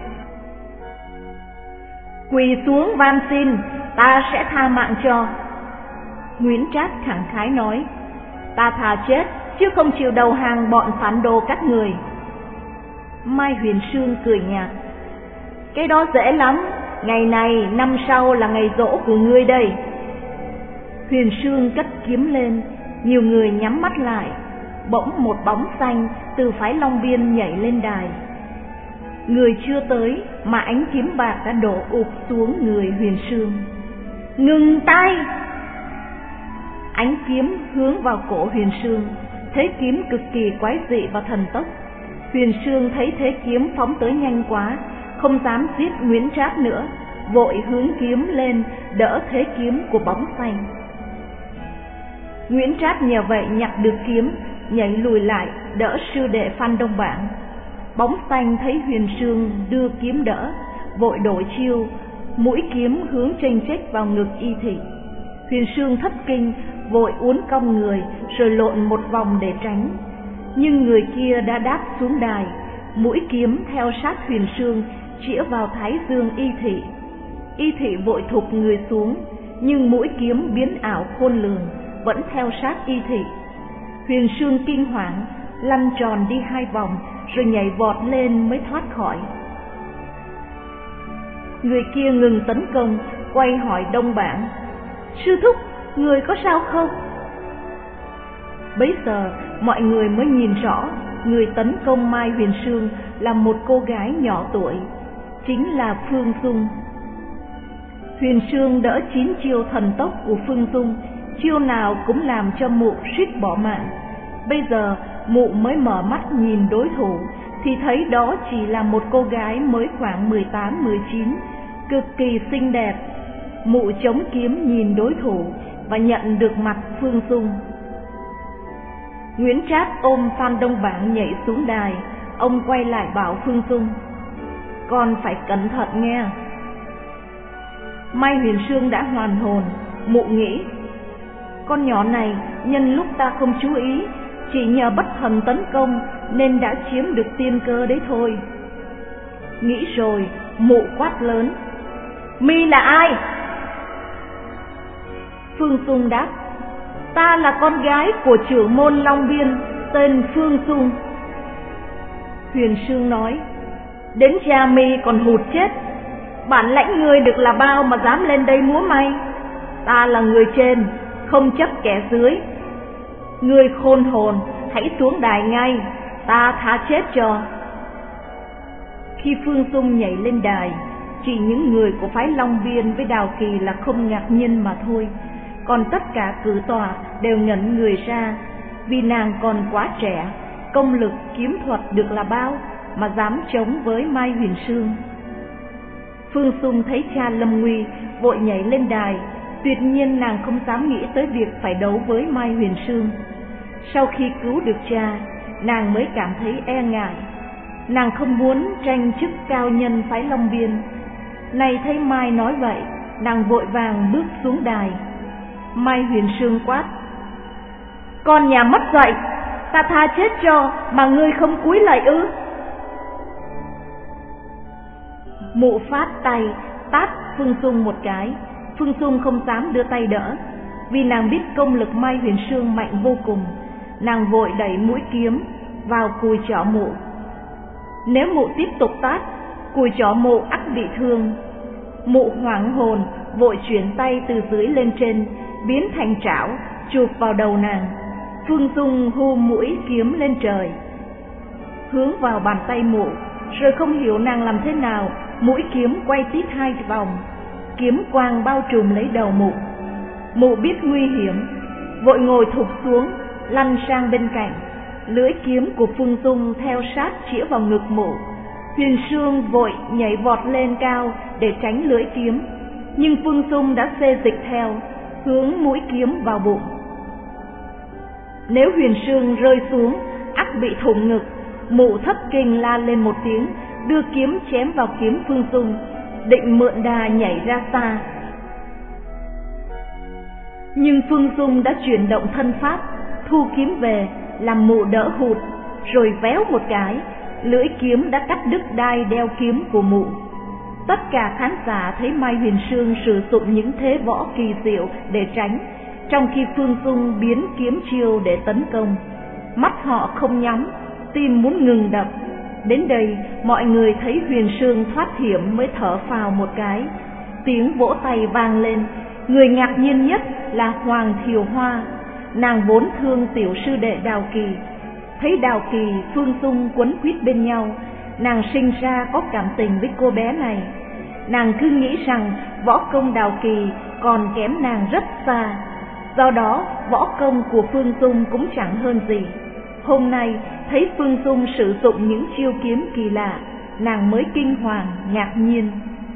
quỳ xuống van xin, ta sẽ tha mạng cho. Nguyễn Trác khẳng khái nói: ta thà chết chứ không chịu đầu hàng bọn phản đồ các người. Mai Huyền Sương cười nhạt: cái đó dễ lắm, ngày này năm sau là ngày giỗ của ngươi đây. Huyền Sương cất kiếm lên, nhiều người nhắm mắt lại. Bỗng một bóng xanh từ phái Long Biên nhảy lên đài. Người chưa tới mà ánh kiếm bạc đã đổ ụp xuống người Huyền Sương. Ngừng tay! Ánh kiếm hướng vào cổ Huyền Sương, thế kiếm cực kỳ quái dị và thần tốc. Huyền Sương thấy thế kiếm phóng tới nhanh quá, không dám giết Nguyễn Trác nữa, vội hướng kiếm lên đỡ thế kiếm của bóng xanh. Nguyễn Trác nhờ vậy nhặt được kiếm, nhảy lùi lại đỡ sư đệ Phan Đông Bảng. Bóng xanh thấy Huyền Sương đưa kiếm đỡ, vội đổi chiêu, mũi kiếm hướng chênh chếch vào ngực Y Thị. Huyền Sương thất kinh, vội uốn cong người rồi lộn một vòng để tránh. Nhưng người kia đã đáp xuống đài, mũi kiếm theo sát Huyền Sương chĩa vào thái dương Y Thị. Y Thị vội thụp người xuống, nhưng mũi kiếm biến ảo khôn lường, vẫn theo sát Y Thị. Huyền Sương kinh hoàng, lăn tròn đi hai vòng rồi nhảy vọt lên mới thoát khỏi. Người kia ngừng tấn công, quay hỏi Đông Bảng: sư thúc, người có sao không? Bấy giờ mọi người mới nhìn rõ, người tấn công Mai Huyền Sương là một cô gái nhỏ tuổi, chính là Phương Dung. Huyền Sương đỡ chín chiêu thần tốc của Phương Dung, chiêu nào cũng làm cho mụ suýt bỏ mạng. Bây giờ mụ mới mở mắt nhìn đối thủ, thì thấy đó chỉ là một cô gái mới khoảng mười tám mười chín, cực kỳ xinh đẹp. Mụ chống kiếm nhìn đối thủ và nhận được mặt Phương Dung. Nguyễn Trác ôm Phan Đông Bảng nhảy xuống đài. Ông quay lại bảo Phương Dung: con phải cẩn thận nghe. Mai Huyền Sương đã hoàn hồn. Mụ nghĩ: con nhỏ này nhân lúc ta không chú ý, chỉ nhờ bất thần tấn công nên đã chiếm được tiên cơ đấy thôi. Nghĩ rồi, mụ quát lớn: mi là ai? Phương Dung đáp: ta là con gái của trưởng môn Long Biên, tên Phương Dung. Huyền Sương nói: đến cha mi còn hụt chết, bản lãnh người được là bao mà dám lên đây múa may. Ta là người trên, không chấp kẻ dưới. Người khôn hồn, hãy xuống đài ngay, ta tha chết cho. Khi Phương Dung nhảy lên đài, chỉ những người của phái Long Biên với Đào Kỳ là không ngạc nhiên mà thôi, còn tất cả cử tòa đều ngẩn người ra, vì nàng còn quá trẻ, công lực kiếm thuật được là bao mà dám chống với Mai Huyền Sương. Phương Dung thấy cha lâm nguy, vội nhảy lên đài. Tuyệt nhiên nàng không dám nghĩ tới việc phải đấu với Mai Huyền Sương. Sau khi cứu được cha, nàng mới cảm thấy e ngại. Nàng không muốn tranh chức cao nhân phái Long Biên. Này thấy Mai nói vậy, nàng vội vàng bước xuống đài. Mai Huyền Sương quát: con nhà mất dạy, ta tha chết cho mà ngươi không cúi lạy ư? Mụ phát tay tát Phương Dung một cái. Phương Dung không dám đưa tay đỡ, vì nàng biết công lực Mai Huyền Sương mạnh vô cùng. Nàng vội đẩy mũi kiếm vào cùi chỏ mụ. Nếu mụ tiếp tục tát, cùi chỏ mụ ắt bị thương. Mụ hoảng hồn, vội chuyển tay từ dưới lên trên, biến thành trảo chụp vào đầu nàng. Phương Dung hô mũi kiếm lên trời, hướng vào bàn tay mụ, rồi không hiểu nàng làm thế nào, mũi kiếm quay tít hai vòng, kiếm quang bao trùm lấy đầu mụ. Mụ biết nguy hiểm, vội ngồi thụp xuống, lăn sang bên cạnh. Lưỡi kiếm của Phương Dung theo sát chĩa vào ngực mụ. Huyền Sương vội nhảy vọt lên cao để tránh lưỡi kiếm, nhưng Phương Dung đã xê dịch theo, hướng mũi kiếm vào bụng. Nếu Huyền Sương rơi xuống, ắt bị thủng ngực. Mụ thất kinh la lên một tiếng, đưa kiếm chém vào kiếm Phương Dung, định mượn đà nhảy ra xa. Nhưng Phương Dung đã chuyển động thân pháp, thu kiếm về, làm mụ đỡ hụt, rồi véo một cái, lưỡi kiếm đã cắt đứt đai đeo kiếm của mụ. Tất cả khán giả thấy Mai Huyền Sương sử dụng những thế võ kỳ diệu để tránh, trong khi Phương Dung biến kiếm chiêu để tấn công. Mắt họ không nhắm, tim muốn ngừng đập. Đến đây mọi người thấy Huyền Sương thoát hiểm mới thở phào một cái. Tiếng vỗ tay vang lên. Người ngạc nhiên nhất là Hoàng Thiều Hoa. Nàng vốn thương tiểu sư đệ Đào Kỳ. Thấy Đào Kỳ, Phương Dung quấn quýt bên nhau, nàng sinh ra có cảm tình với cô bé này. Nàng cứ nghĩ rằng võ công Đào Kỳ còn kém nàng rất xa, do đó võ công của Phương Dung cũng chẳng hơn gì. Hôm nay thấy Phương Dung sử dụng những chiêu kiếm kỳ lạ, nàng mới kinh hoàng, ngạc nhiên.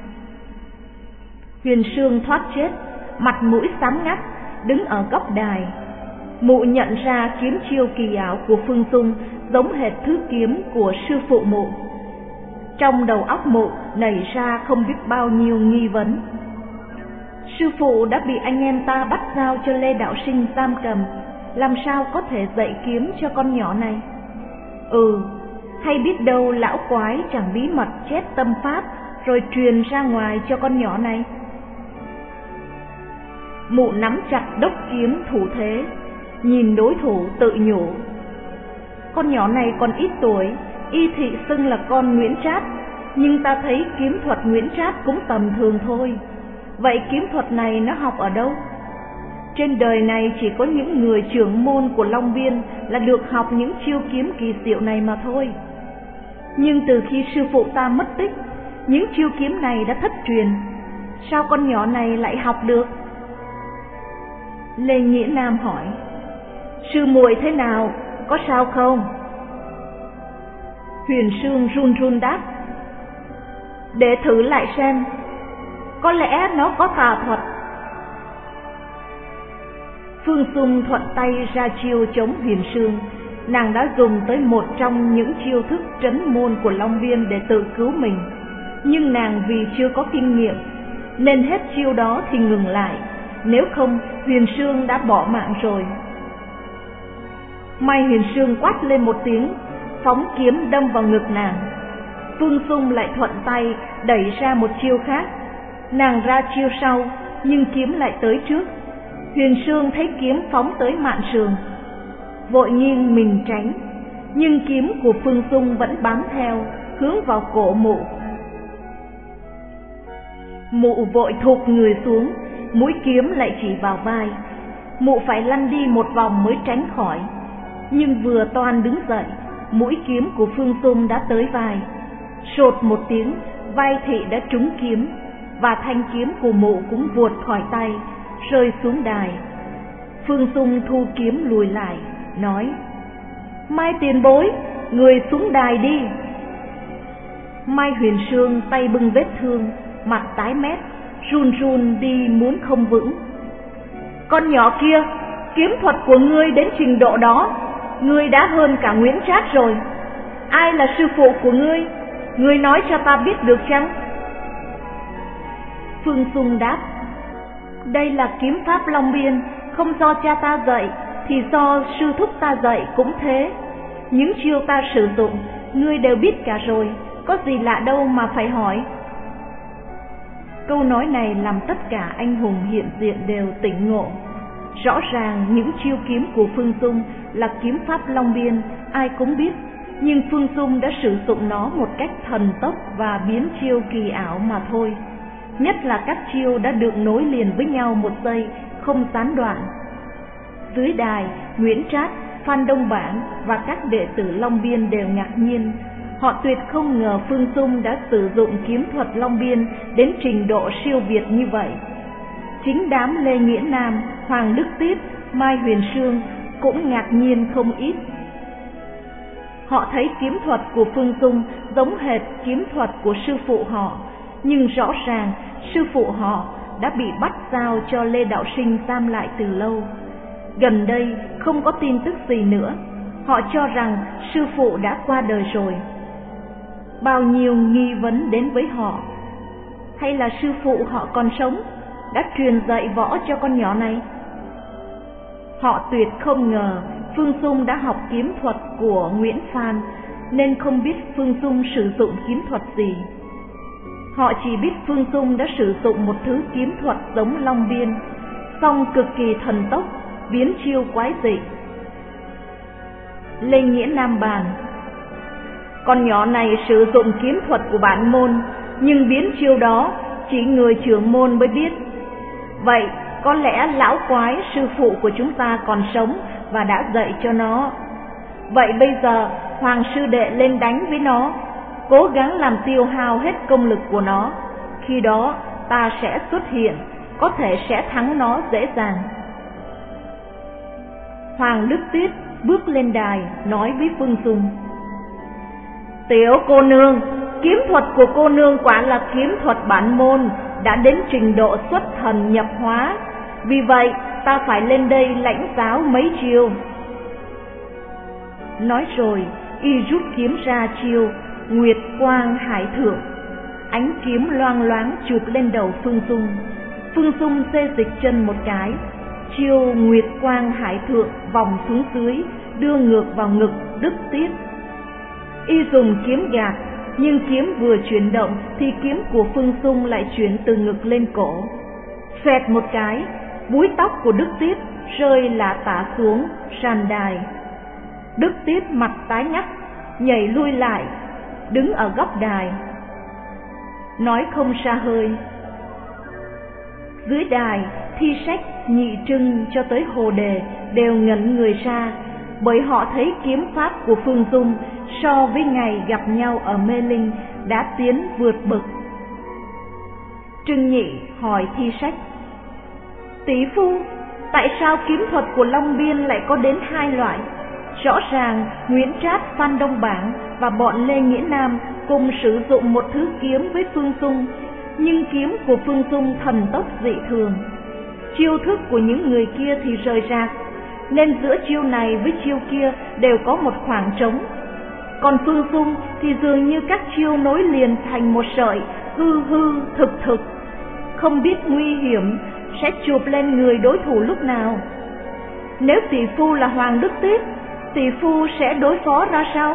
Huyền Sương thoát chết, mặt mũi xám ngắt, đứng ở góc đài. Mụ nhận ra kiếm chiêu kỳ ảo của Phương Dung giống hệt thứ kiếm của sư phụ mụ. Trong đầu óc mụ nảy ra không biết bao nhiêu nghi vấn. Sư phụ đã bị anh em ta bắt giao cho Lê Đạo Sinh giam cầm, làm sao có thể dạy kiếm cho con nhỏ này? Ừ, hay biết đâu lão quái chẳng bí mật chép tâm pháp rồi truyền ra ngoài cho con nhỏ này. Mụ nắm chặt đốc kiếm thủ thế, nhìn đối thủ tự nhủ. Con nhỏ này còn ít tuổi, y thị xưng là con Nguyễn Trát, nhưng ta thấy kiếm thuật Nguyễn Trát cũng tầm thường thôi. Vậy kiếm thuật này nó học ở đâu? Trên đời này chỉ có những người trưởng môn của Long Biên là được học những chiêu kiếm kỳ diệu này mà thôi. Nhưng từ khi sư phụ ta mất tích, những chiêu kiếm này đã thất truyền. Sao con nhỏ này lại học được? Lê Nghĩa Nam hỏi. Sư muội thế nào, có sao không? Huyền Sương run run đáp. Để thử lại xem, có lẽ nó có tà thuật. Phương Dung thuận tay ra chiêu chống Huyền Sương. Nàng đã dùng tới một trong những chiêu thức trấn môn của Long Biên để tự cứu mình, nhưng nàng vì chưa có kinh nghiệm nên hết chiêu đó thì ngừng lại, nếu không Huyền Sương đã bỏ mạng rồi. Mai Huyền Sương quát lên một tiếng, phóng kiếm đâm vào ngực nàng. Phương Dung lại thuận tay đẩy ra một chiêu khác. Nàng ra chiêu sau, nhưng kiếm lại tới trước. Huyền Sương thấy kiếm phóng tới mạn sườn, vội nghiêng mình tránh, nhưng kiếm của Phương Dung vẫn bám theo, hướng vào cổ mụ. Mụ vội thụt người xuống, mũi kiếm lại chỉ vào vai. Mụ phải lăn đi một vòng mới tránh khỏi, nhưng vừa toan đứng dậy, mũi kiếm của Phương Dung đã tới vai. Sột một tiếng, vai thị đã trúng kiếm, và thanh kiếm của mụ cũng vuột khỏi tay, rơi xuống đài. Phương Dung thu kiếm lùi lại, nói: Mai tiền bối, người xuống đài đi. Mai Huyền Sương tay bưng vết thương, mặt tái mét, run run đi muốn không vững. Con nhỏ kia, kiếm thuật của ngươi đến trình độ đó, ngươi đã hơn cả Nguyễn Trát rồi. Ai là sư phụ của ngươi? Ngươi nói cho ta biết được chăng? Phương Dung đáp: Đây là kiếm pháp Long Biên, không do cha ta dạy thì do sư thúc ta dạy cũng thế. Những chiêu ta sử dụng ngươi đều biết cả rồi, có gì lạ đâu mà phải hỏi. Câu nói này làm tất cả anh hùng hiện diện đều tỉnh ngộ. Rõ ràng những chiêu kiếm của Phương Dung là kiếm pháp Long Biên, ai cũng biết, nhưng Phương Dung đã sử dụng nó một cách thần tốc và biến chiêu kỳ ảo mà thôi. Nhất là các chiêu đã được nối liền với nhau một giây, không gián đoạn. Dưới đài, Nguyễn Trát, Phan Đông Bản và các đệ tử Long Biên đều ngạc nhiên. Họ tuyệt không ngờ Phương Dung đã sử dụng kiếm thuật Long Biên đến trình độ siêu việt như vậy. Chính đám Lê Nghĩa Nam, Hoàng Đức Tiết, Mai Huyền Sương cũng ngạc nhiên không ít. Họ thấy kiếm thuật của Phương Dung giống hệt kiếm thuật của sư phụ họ, nhưng rõ ràng sư phụ họ đã bị bắt giao cho Lê Đạo Sinh giam lại từ lâu. Gần đây không có tin tức gì nữa, họ cho rằng sư phụ đã qua đời rồi. Bao nhiêu nghi vấn đến với họ. Hay là sư phụ họ còn sống, đã truyền dạy võ cho con nhỏ này? Họ tuyệt không ngờ Phương Dung đã học kiếm thuật của Nguyễn Phan nên không biết Phương Dung sử dụng kiếm thuật gì. Họ chỉ biết Phương Dung đã sử dụng một thứ kiếm thuật giống Long Biên, song cực kỳ thần tốc, biến chiêu quái dị. Lê Nghĩa Nam bàn: con nhỏ này sử dụng kiếm thuật của bản môn, nhưng biến chiêu đó chỉ người trưởng môn mới biết. Vậy có lẽ lão quái sư phụ của chúng ta còn sống và đã dạy cho nó. Vậy bây giờ Hoàng sư đệ lên đánh với nó, cố gắng làm tiêu hao hết công lực của nó. Khi đó ta sẽ xuất hiện, có thể sẽ thắng nó dễ dàng. Hoàng Đức Tiết bước lên đài nói với Phương Dung: tiểu cô nương, kiếm thuật của cô nương quả là kiếm thuật bản môn, đã đến trình độ xuất thần nhập hóa. Vì vậy ta phải lên đây lãnh giáo mấy chiêu. Nói rồi y rút kiếm ra chiêu Nguyệt Quang Hải Thượng. Ánh kiếm loang loáng chụp lên đầu Phương Dung. Phương Dung xê dịch chân một cái, chiêu Nguyệt Quang Hải Thượng vòng xuống dưới, đưa ngược vào ngực Đức Tiết. Y dùng kiếm gạt, nhưng kiếm vừa chuyển động thì kiếm của Phương Dung lại chuyển từ ngực lên cổ. Xoẹt một cái, búi tóc của Đức Tiết rơi lả tả xuống sàn đài. Đức Tiết mặt tái nhắc, nhảy lui lại, đứng ở góc đài, nói không ra hơi. Dưới đài, Thi Sách, Nhị Trưng cho tới Hồ Đề đều ngẩn người ra, bởi họ thấy kiếm pháp của Phương Dung so với ngày gặp nhau ở Mê Linh đã tiến vượt bậc. Trưng Nhị hỏi Thi Sách: tỷ phu, tại sao kiếm thuật của Long Biên lại có đến hai loại? Rõ ràng Nguyễn Trát, Phan Đông Bảng và bọn Lê Nghĩa Nam cùng sử dụng một thứ kiếm với Phương Dung, nhưng kiếm của Phương Dung thần tốc dị thường. Chiêu thức của những người kia thì rời rạc, nên giữa chiêu này với chiêu kia đều có một khoảng trống. Còn Phương Dung thì dường như các chiêu nối liền thành một sợi, hư hư thực thực, không biết nguy hiểm sẽ chụp lên người đối thủ lúc nào. Nếu tỷ phu là Hoàng Đức Tiết, tỷ phu sẽ đối phó ra sao?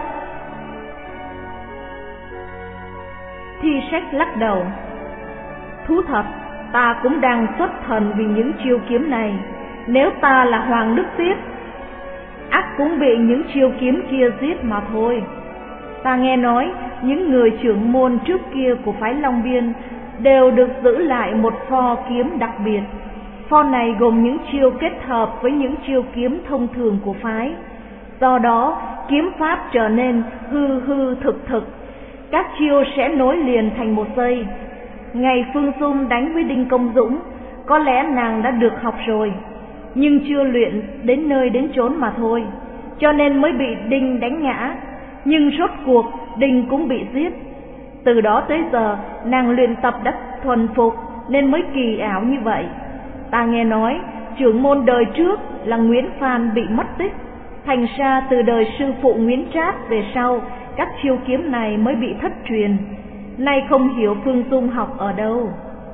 Thi Sách lắc đầu: thú thật, ta cũng đang xuất thần vì những chiêu kiếm này. Nếu ta là Hoàng Đức Tiết, ắt cũng bị những chiêu kiếm kia giết mà thôi. Ta nghe nói những người trưởng môn trước kia của phái Long Biên đều được giữ lại một pho kiếm đặc biệt. Pho này gồm những chiêu kết hợp với những chiêu kiếm thông thường của phái. Do đó kiếm pháp trở nên hư hư thực thực, các chiêu sẽ nối liền thành một dây. Ngày Phương Dung đánh với Đinh Công Dũng, có lẽ nàng đã được học rồi, nhưng chưa luyện đến nơi đến chốn mà thôi, cho nên mới bị Đinh đánh ngã. Nhưng rốt cuộc Đinh cũng bị giết. Từ đó tới giờ nàng luyện tập đã thuần phục nên mới kỳ ảo như vậy. Ta nghe nói trưởng môn đời trước là Nguyễn Phan bị mất tích, thành ra từ đời sư phụ Nguyễn Trát về sau các chiêu kiếm này mới bị thất truyền. Nay không hiểu Phương Dung học ở đâu.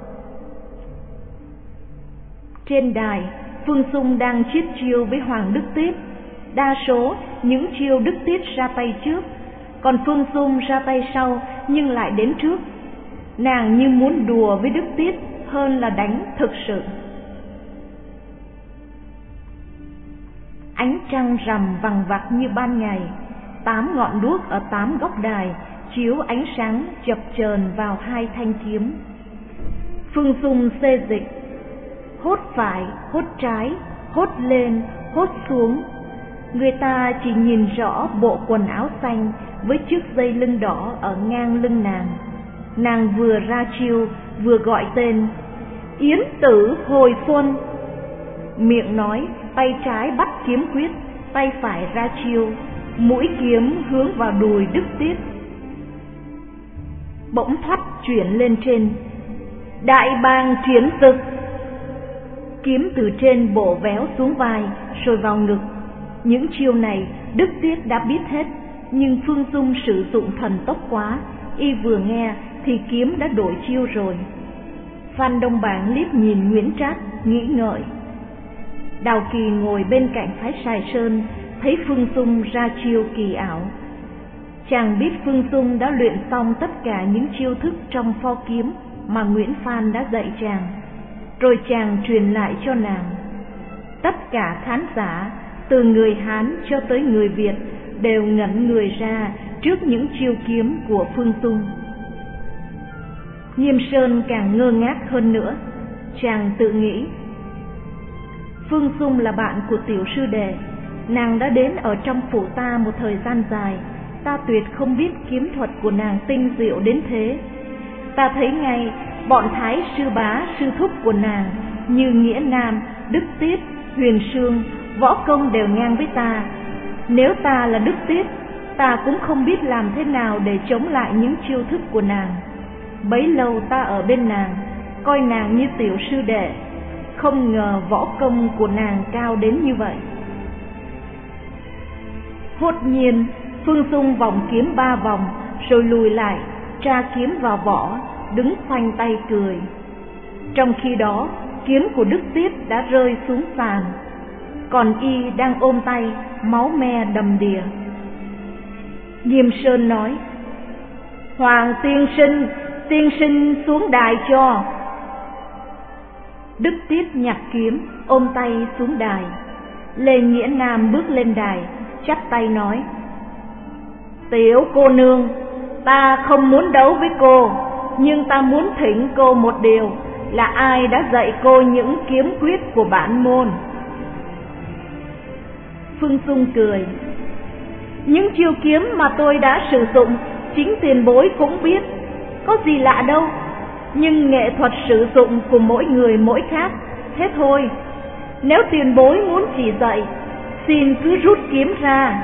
Trên đài, Phương Dung đang chiết chiêu với Hoàng Đức Tiết. Đa số những chiêu Đức Tiết ra tay trước, còn Phương Dung ra tay sau nhưng lại đến trước. Nàng như muốn đùa với Đức Tiết hơn là đánh thực sự. Ánh trăng rằm vằng vặc như ban ngày, tám ngọn đuốc ở tám góc đài chiếu ánh sáng chập chờn vào hai thanh kiếm. Phương Dung xê dịch, hốt phải, hốt trái, hốt lên, hốt xuống. Người ta chỉ nhìn rõ bộ quần áo xanh với chiếc dây lưng đỏ ở ngang lưng nàng. Nàng vừa ra chiêu vừa gọi tên: Yến Tử Hồi Xuân. Miệng nói, tay trái bắt kiếm quyết, tay phải ra chiêu, mũi kiếm hướng vào đùi Đức Tiết. Bỗng thoắt chuyển lên trên, đại bàng triển dực. Kiếm từ trên bổ véo xuống vai rồi vào ngực. Những chiêu này Đức Tiết đã biết hết, nhưng Phương Dung sử dụng thần tốc quá, y vừa nghe thì kiếm đã đổi chiêu rồi. Phan Đông Bảng liếc nhìn Nguyễn Trát, nghĩ ngợi. Đào Kỳ ngồi bên cạnh Phái Sài Sơn thấy Phương Dung ra chiêu kỳ ảo. Chàng biết Phương Dung đã luyện xong tất cả những chiêu thức trong pho kiếm mà Nguyễn Phan đã dạy chàng, rồi chàng truyền lại cho nàng. Tất cả khán giả, từ người Hán cho tới người Việt, đều ngẩn người ra trước những chiêu kiếm của Phương Dung. Nghiêm Sơn càng ngơ ngác hơn nữa. Chàng tự nghĩ, Phương Dung là bạn của tiểu sư đệ, nàng đã đến ở trong phủ ta một thời gian dài, ta tuyệt không biết kiếm thuật của nàng tinh diệu đến thế. Ta thấy ngay bọn Thái sư bá sư thúc của nàng như Nghĩa Nam, Đức Tiết, Huyền Sương, võ công đều ngang với ta. Nếu ta là Đức Tiết, ta cũng không biết làm thế nào để chống lại những chiêu thức của nàng. Bấy lâu ta ở bên nàng, coi nàng như tiểu sư đệ, không ngờ võ công của nàng cao đến như vậy. Hốt nhiên, Phương Dung vòng kiếm ba vòng, rồi lùi lại, tra kiếm vào vỏ, đứng khoanh tay cười. Trong khi đó, kiếm của Đức Tiết đã rơi xuống sàn, còn y đang ôm tay, máu me đầm đìa. Nghiêm Sơn nói, Hoàng tiên sinh, tiên sinh xuống đài cho. Đức Tiết nhặt kiếm, ôm tay xuống đài. Lê Nghĩa Nam bước lên đài, chắp tay nói, tiểu cô nương, ta không muốn đấu với cô, nhưng ta muốn thỉnh cô một điều, là ai đã dạy cô những kiếm quyết của bản môn? Phương Dung cười, những chiêu kiếm mà tôi đã sử dụng, chính tiền bối cũng biết, có gì lạ đâu. Nhưng nghệ thuật sử dụng của mỗi người mỗi khác, thế thôi. Nếu tiền bối muốn chỉ dạy, xin cứ rút kiếm ra.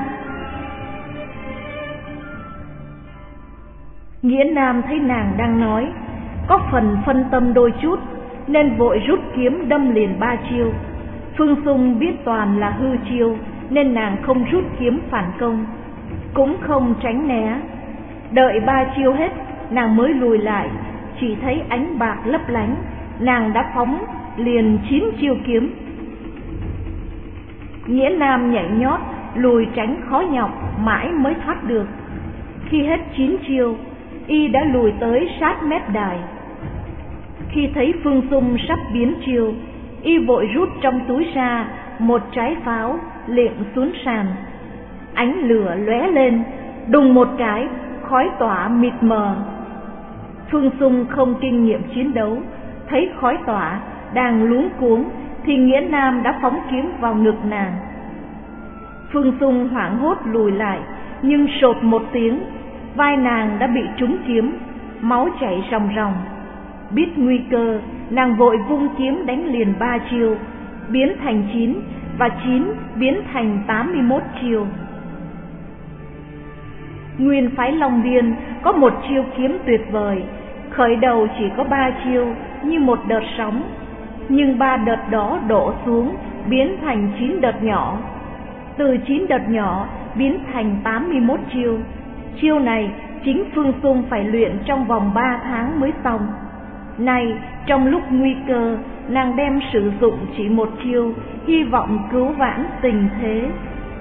Nghĩa Nam thấy nàng đang nói, có phần phân tâm đôi chút, nên vội rút kiếm đâm liền ba chiêu. Phương Dung biết toàn là hư chiêu, nên nàng không rút kiếm phản công, cũng không tránh né. Đợi ba chiêu hết, nàng mới lùi lại, chỉ thấy ánh bạc lấp lánh, nàng đã phóng liền chín chiêu kiếm. Nghĩa Nam nhảy nhót, lùi tránh khó nhọc, mãi mới thoát được. Khi hết chín chiêu, y đã lùi tới sát mép đài. Khi thấy Phương Dung sắp biến chiêu, y vội rút trong túi ra một trái pháo, liệng xuống sàn. Ánh lửa lóe lên, đùng một cái, khói tỏa mịt mờ. Phương Dung không kinh nghiệm chiến đấu, thấy khói tỏa, đang luống cuống, thì Nghĩa Nam đã phóng kiếm vào ngực nàng. Phương Dung hoảng hốt lùi lại, nhưng sột một tiếng, vai nàng đã bị trúng kiếm, máu chảy ròng ròng. Biết nguy cơ, nàng vội vung kiếm đánh liền ba chiêu, biến thành chín, và chín biến thành tám mươi mốt chiêu. Nguyên phái Long Biên có một chiêu kiếm tuyệt vời, khởi đầu chỉ có ba chiêu như một đợt sóng, nhưng ba đợt đó đổ xuống biến thành chín đợt nhỏ, từ chín đợt nhỏ biến thành tám mươi mốt chiêu. Chiêu này chính Phương Dung phải luyện trong vòng ba tháng mới xong. Nay trong lúc nguy cơ, nàng đem sử dụng chỉ một chiêu, hy vọng cứu vãn tình thế.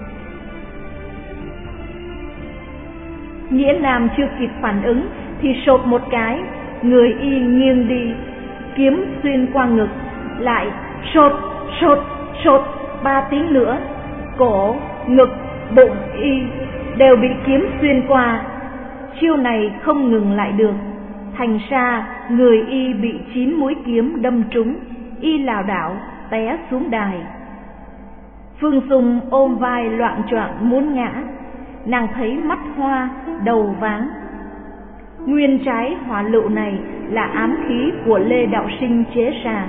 Nghĩa Nam chưa kịp phản ứng thì sột một cái, người y nghiêng đi, kiếm xuyên qua ngực, lại sột sột sột ba tiếng nữa, cổ, ngực, bụng y đều bị kiếm xuyên qua. Chiêu này không ngừng lại được, thành ra người y bị chín mũi kiếm đâm trúng, y lảo đảo té xuống đài. Phương Dung ôm vai loạng choạng muốn ngã, nàng thấy mắt hoa, đầu váng. Nguyên trái hỏa lựu này là ám khí của Lê Đạo Sinh chế ra.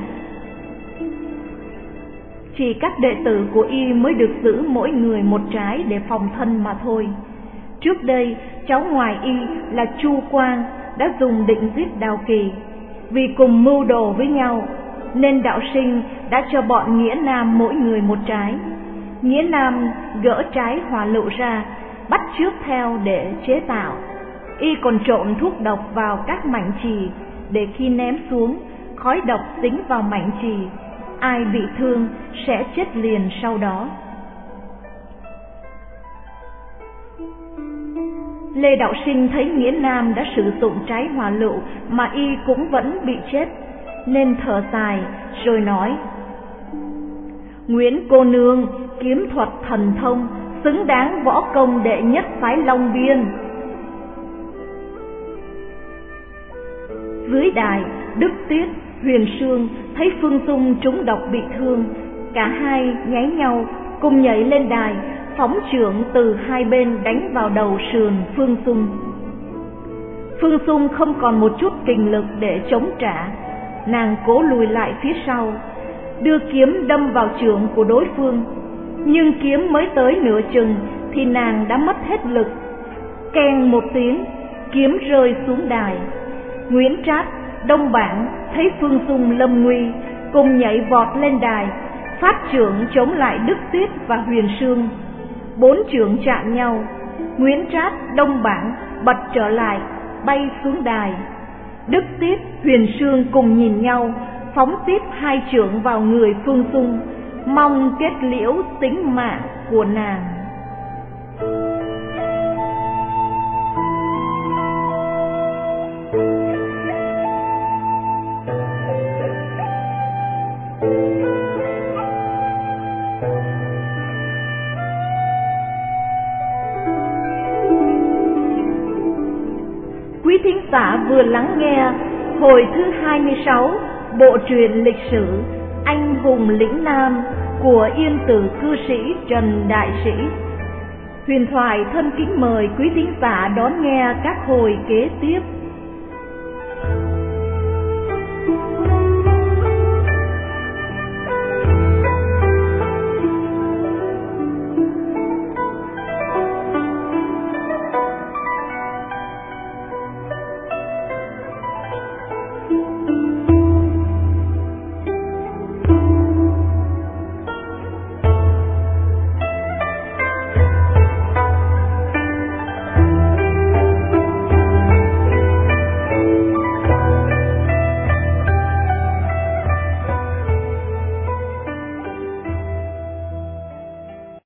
Chỉ các đệ tử của y mới được giữ mỗi người một trái để phòng thân mà thôi. Trước đây, cháu ngoài y là Chu Quang đã dùng định giết Đào Kỳ. Vì cùng mưu đồ với nhau, nên Đạo Sinh đã cho bọn Nghĩa Nam mỗi người một trái. Nghĩa Nam gỡ trái hỏa lựu ra, bắt chước theo để chế tạo. Y còn trộn thuốc độc vào các mảnh chì, để khi ném xuống, khói độc dính vào mảnh chì, ai bị thương sẽ chết liền sau đó. Lê Đạo Sinh thấy Nghĩa Nam đã sử dụng trái hỏa lựu mà y cũng vẫn bị chết, nên thở dài rồi nói: Nguyễn cô nương kiếm thuật thần thông, xứng đáng võ công đệ nhất phái Long Biên. Dưới đài, Đức Tiết, Huyền Sương thấy Phương Dung trúng độc bị thương, cả hai nháy nhau cùng nhảy lên đài, phóng chưởng từ hai bên đánh vào đầu sườn Phương Dung. Phương Dung không còn một chút kình lực để chống trả, nàng cố lùi lại phía sau, đưa kiếm đâm vào chưởng của đối phương, nhưng kiếm mới tới nửa chừng thì nàng đã mất hết lực. Keng một tiếng, kiếm rơi xuống đài. Nguyễn Trát, Đông Bản thấy Phương Dung lâm nguy, cùng nhảy vọt lên đài, phát chưởng chống lại Đức Tiết và Huyền Sương. Bốn chưởng chạm nhau, Nguyễn Trát, Đông Bản bật trở lại, bay xuống đài. Đức Tiết, Huyền Sương cùng nhìn nhau, phóng tiếp hai chưởng vào người Phương Dung, mong kết liễu tính mạng của nàng. Quý thính giả vừa lắng nghe hồi thứ hai mươi sáu bộ truyện lịch sử Anh hùng lĩnh Nam của Yên Tử cư sĩ Trần Đại Sĩ. Huyền Thoại thân kính mời quý thính giả đón nghe các hồi kế tiếp.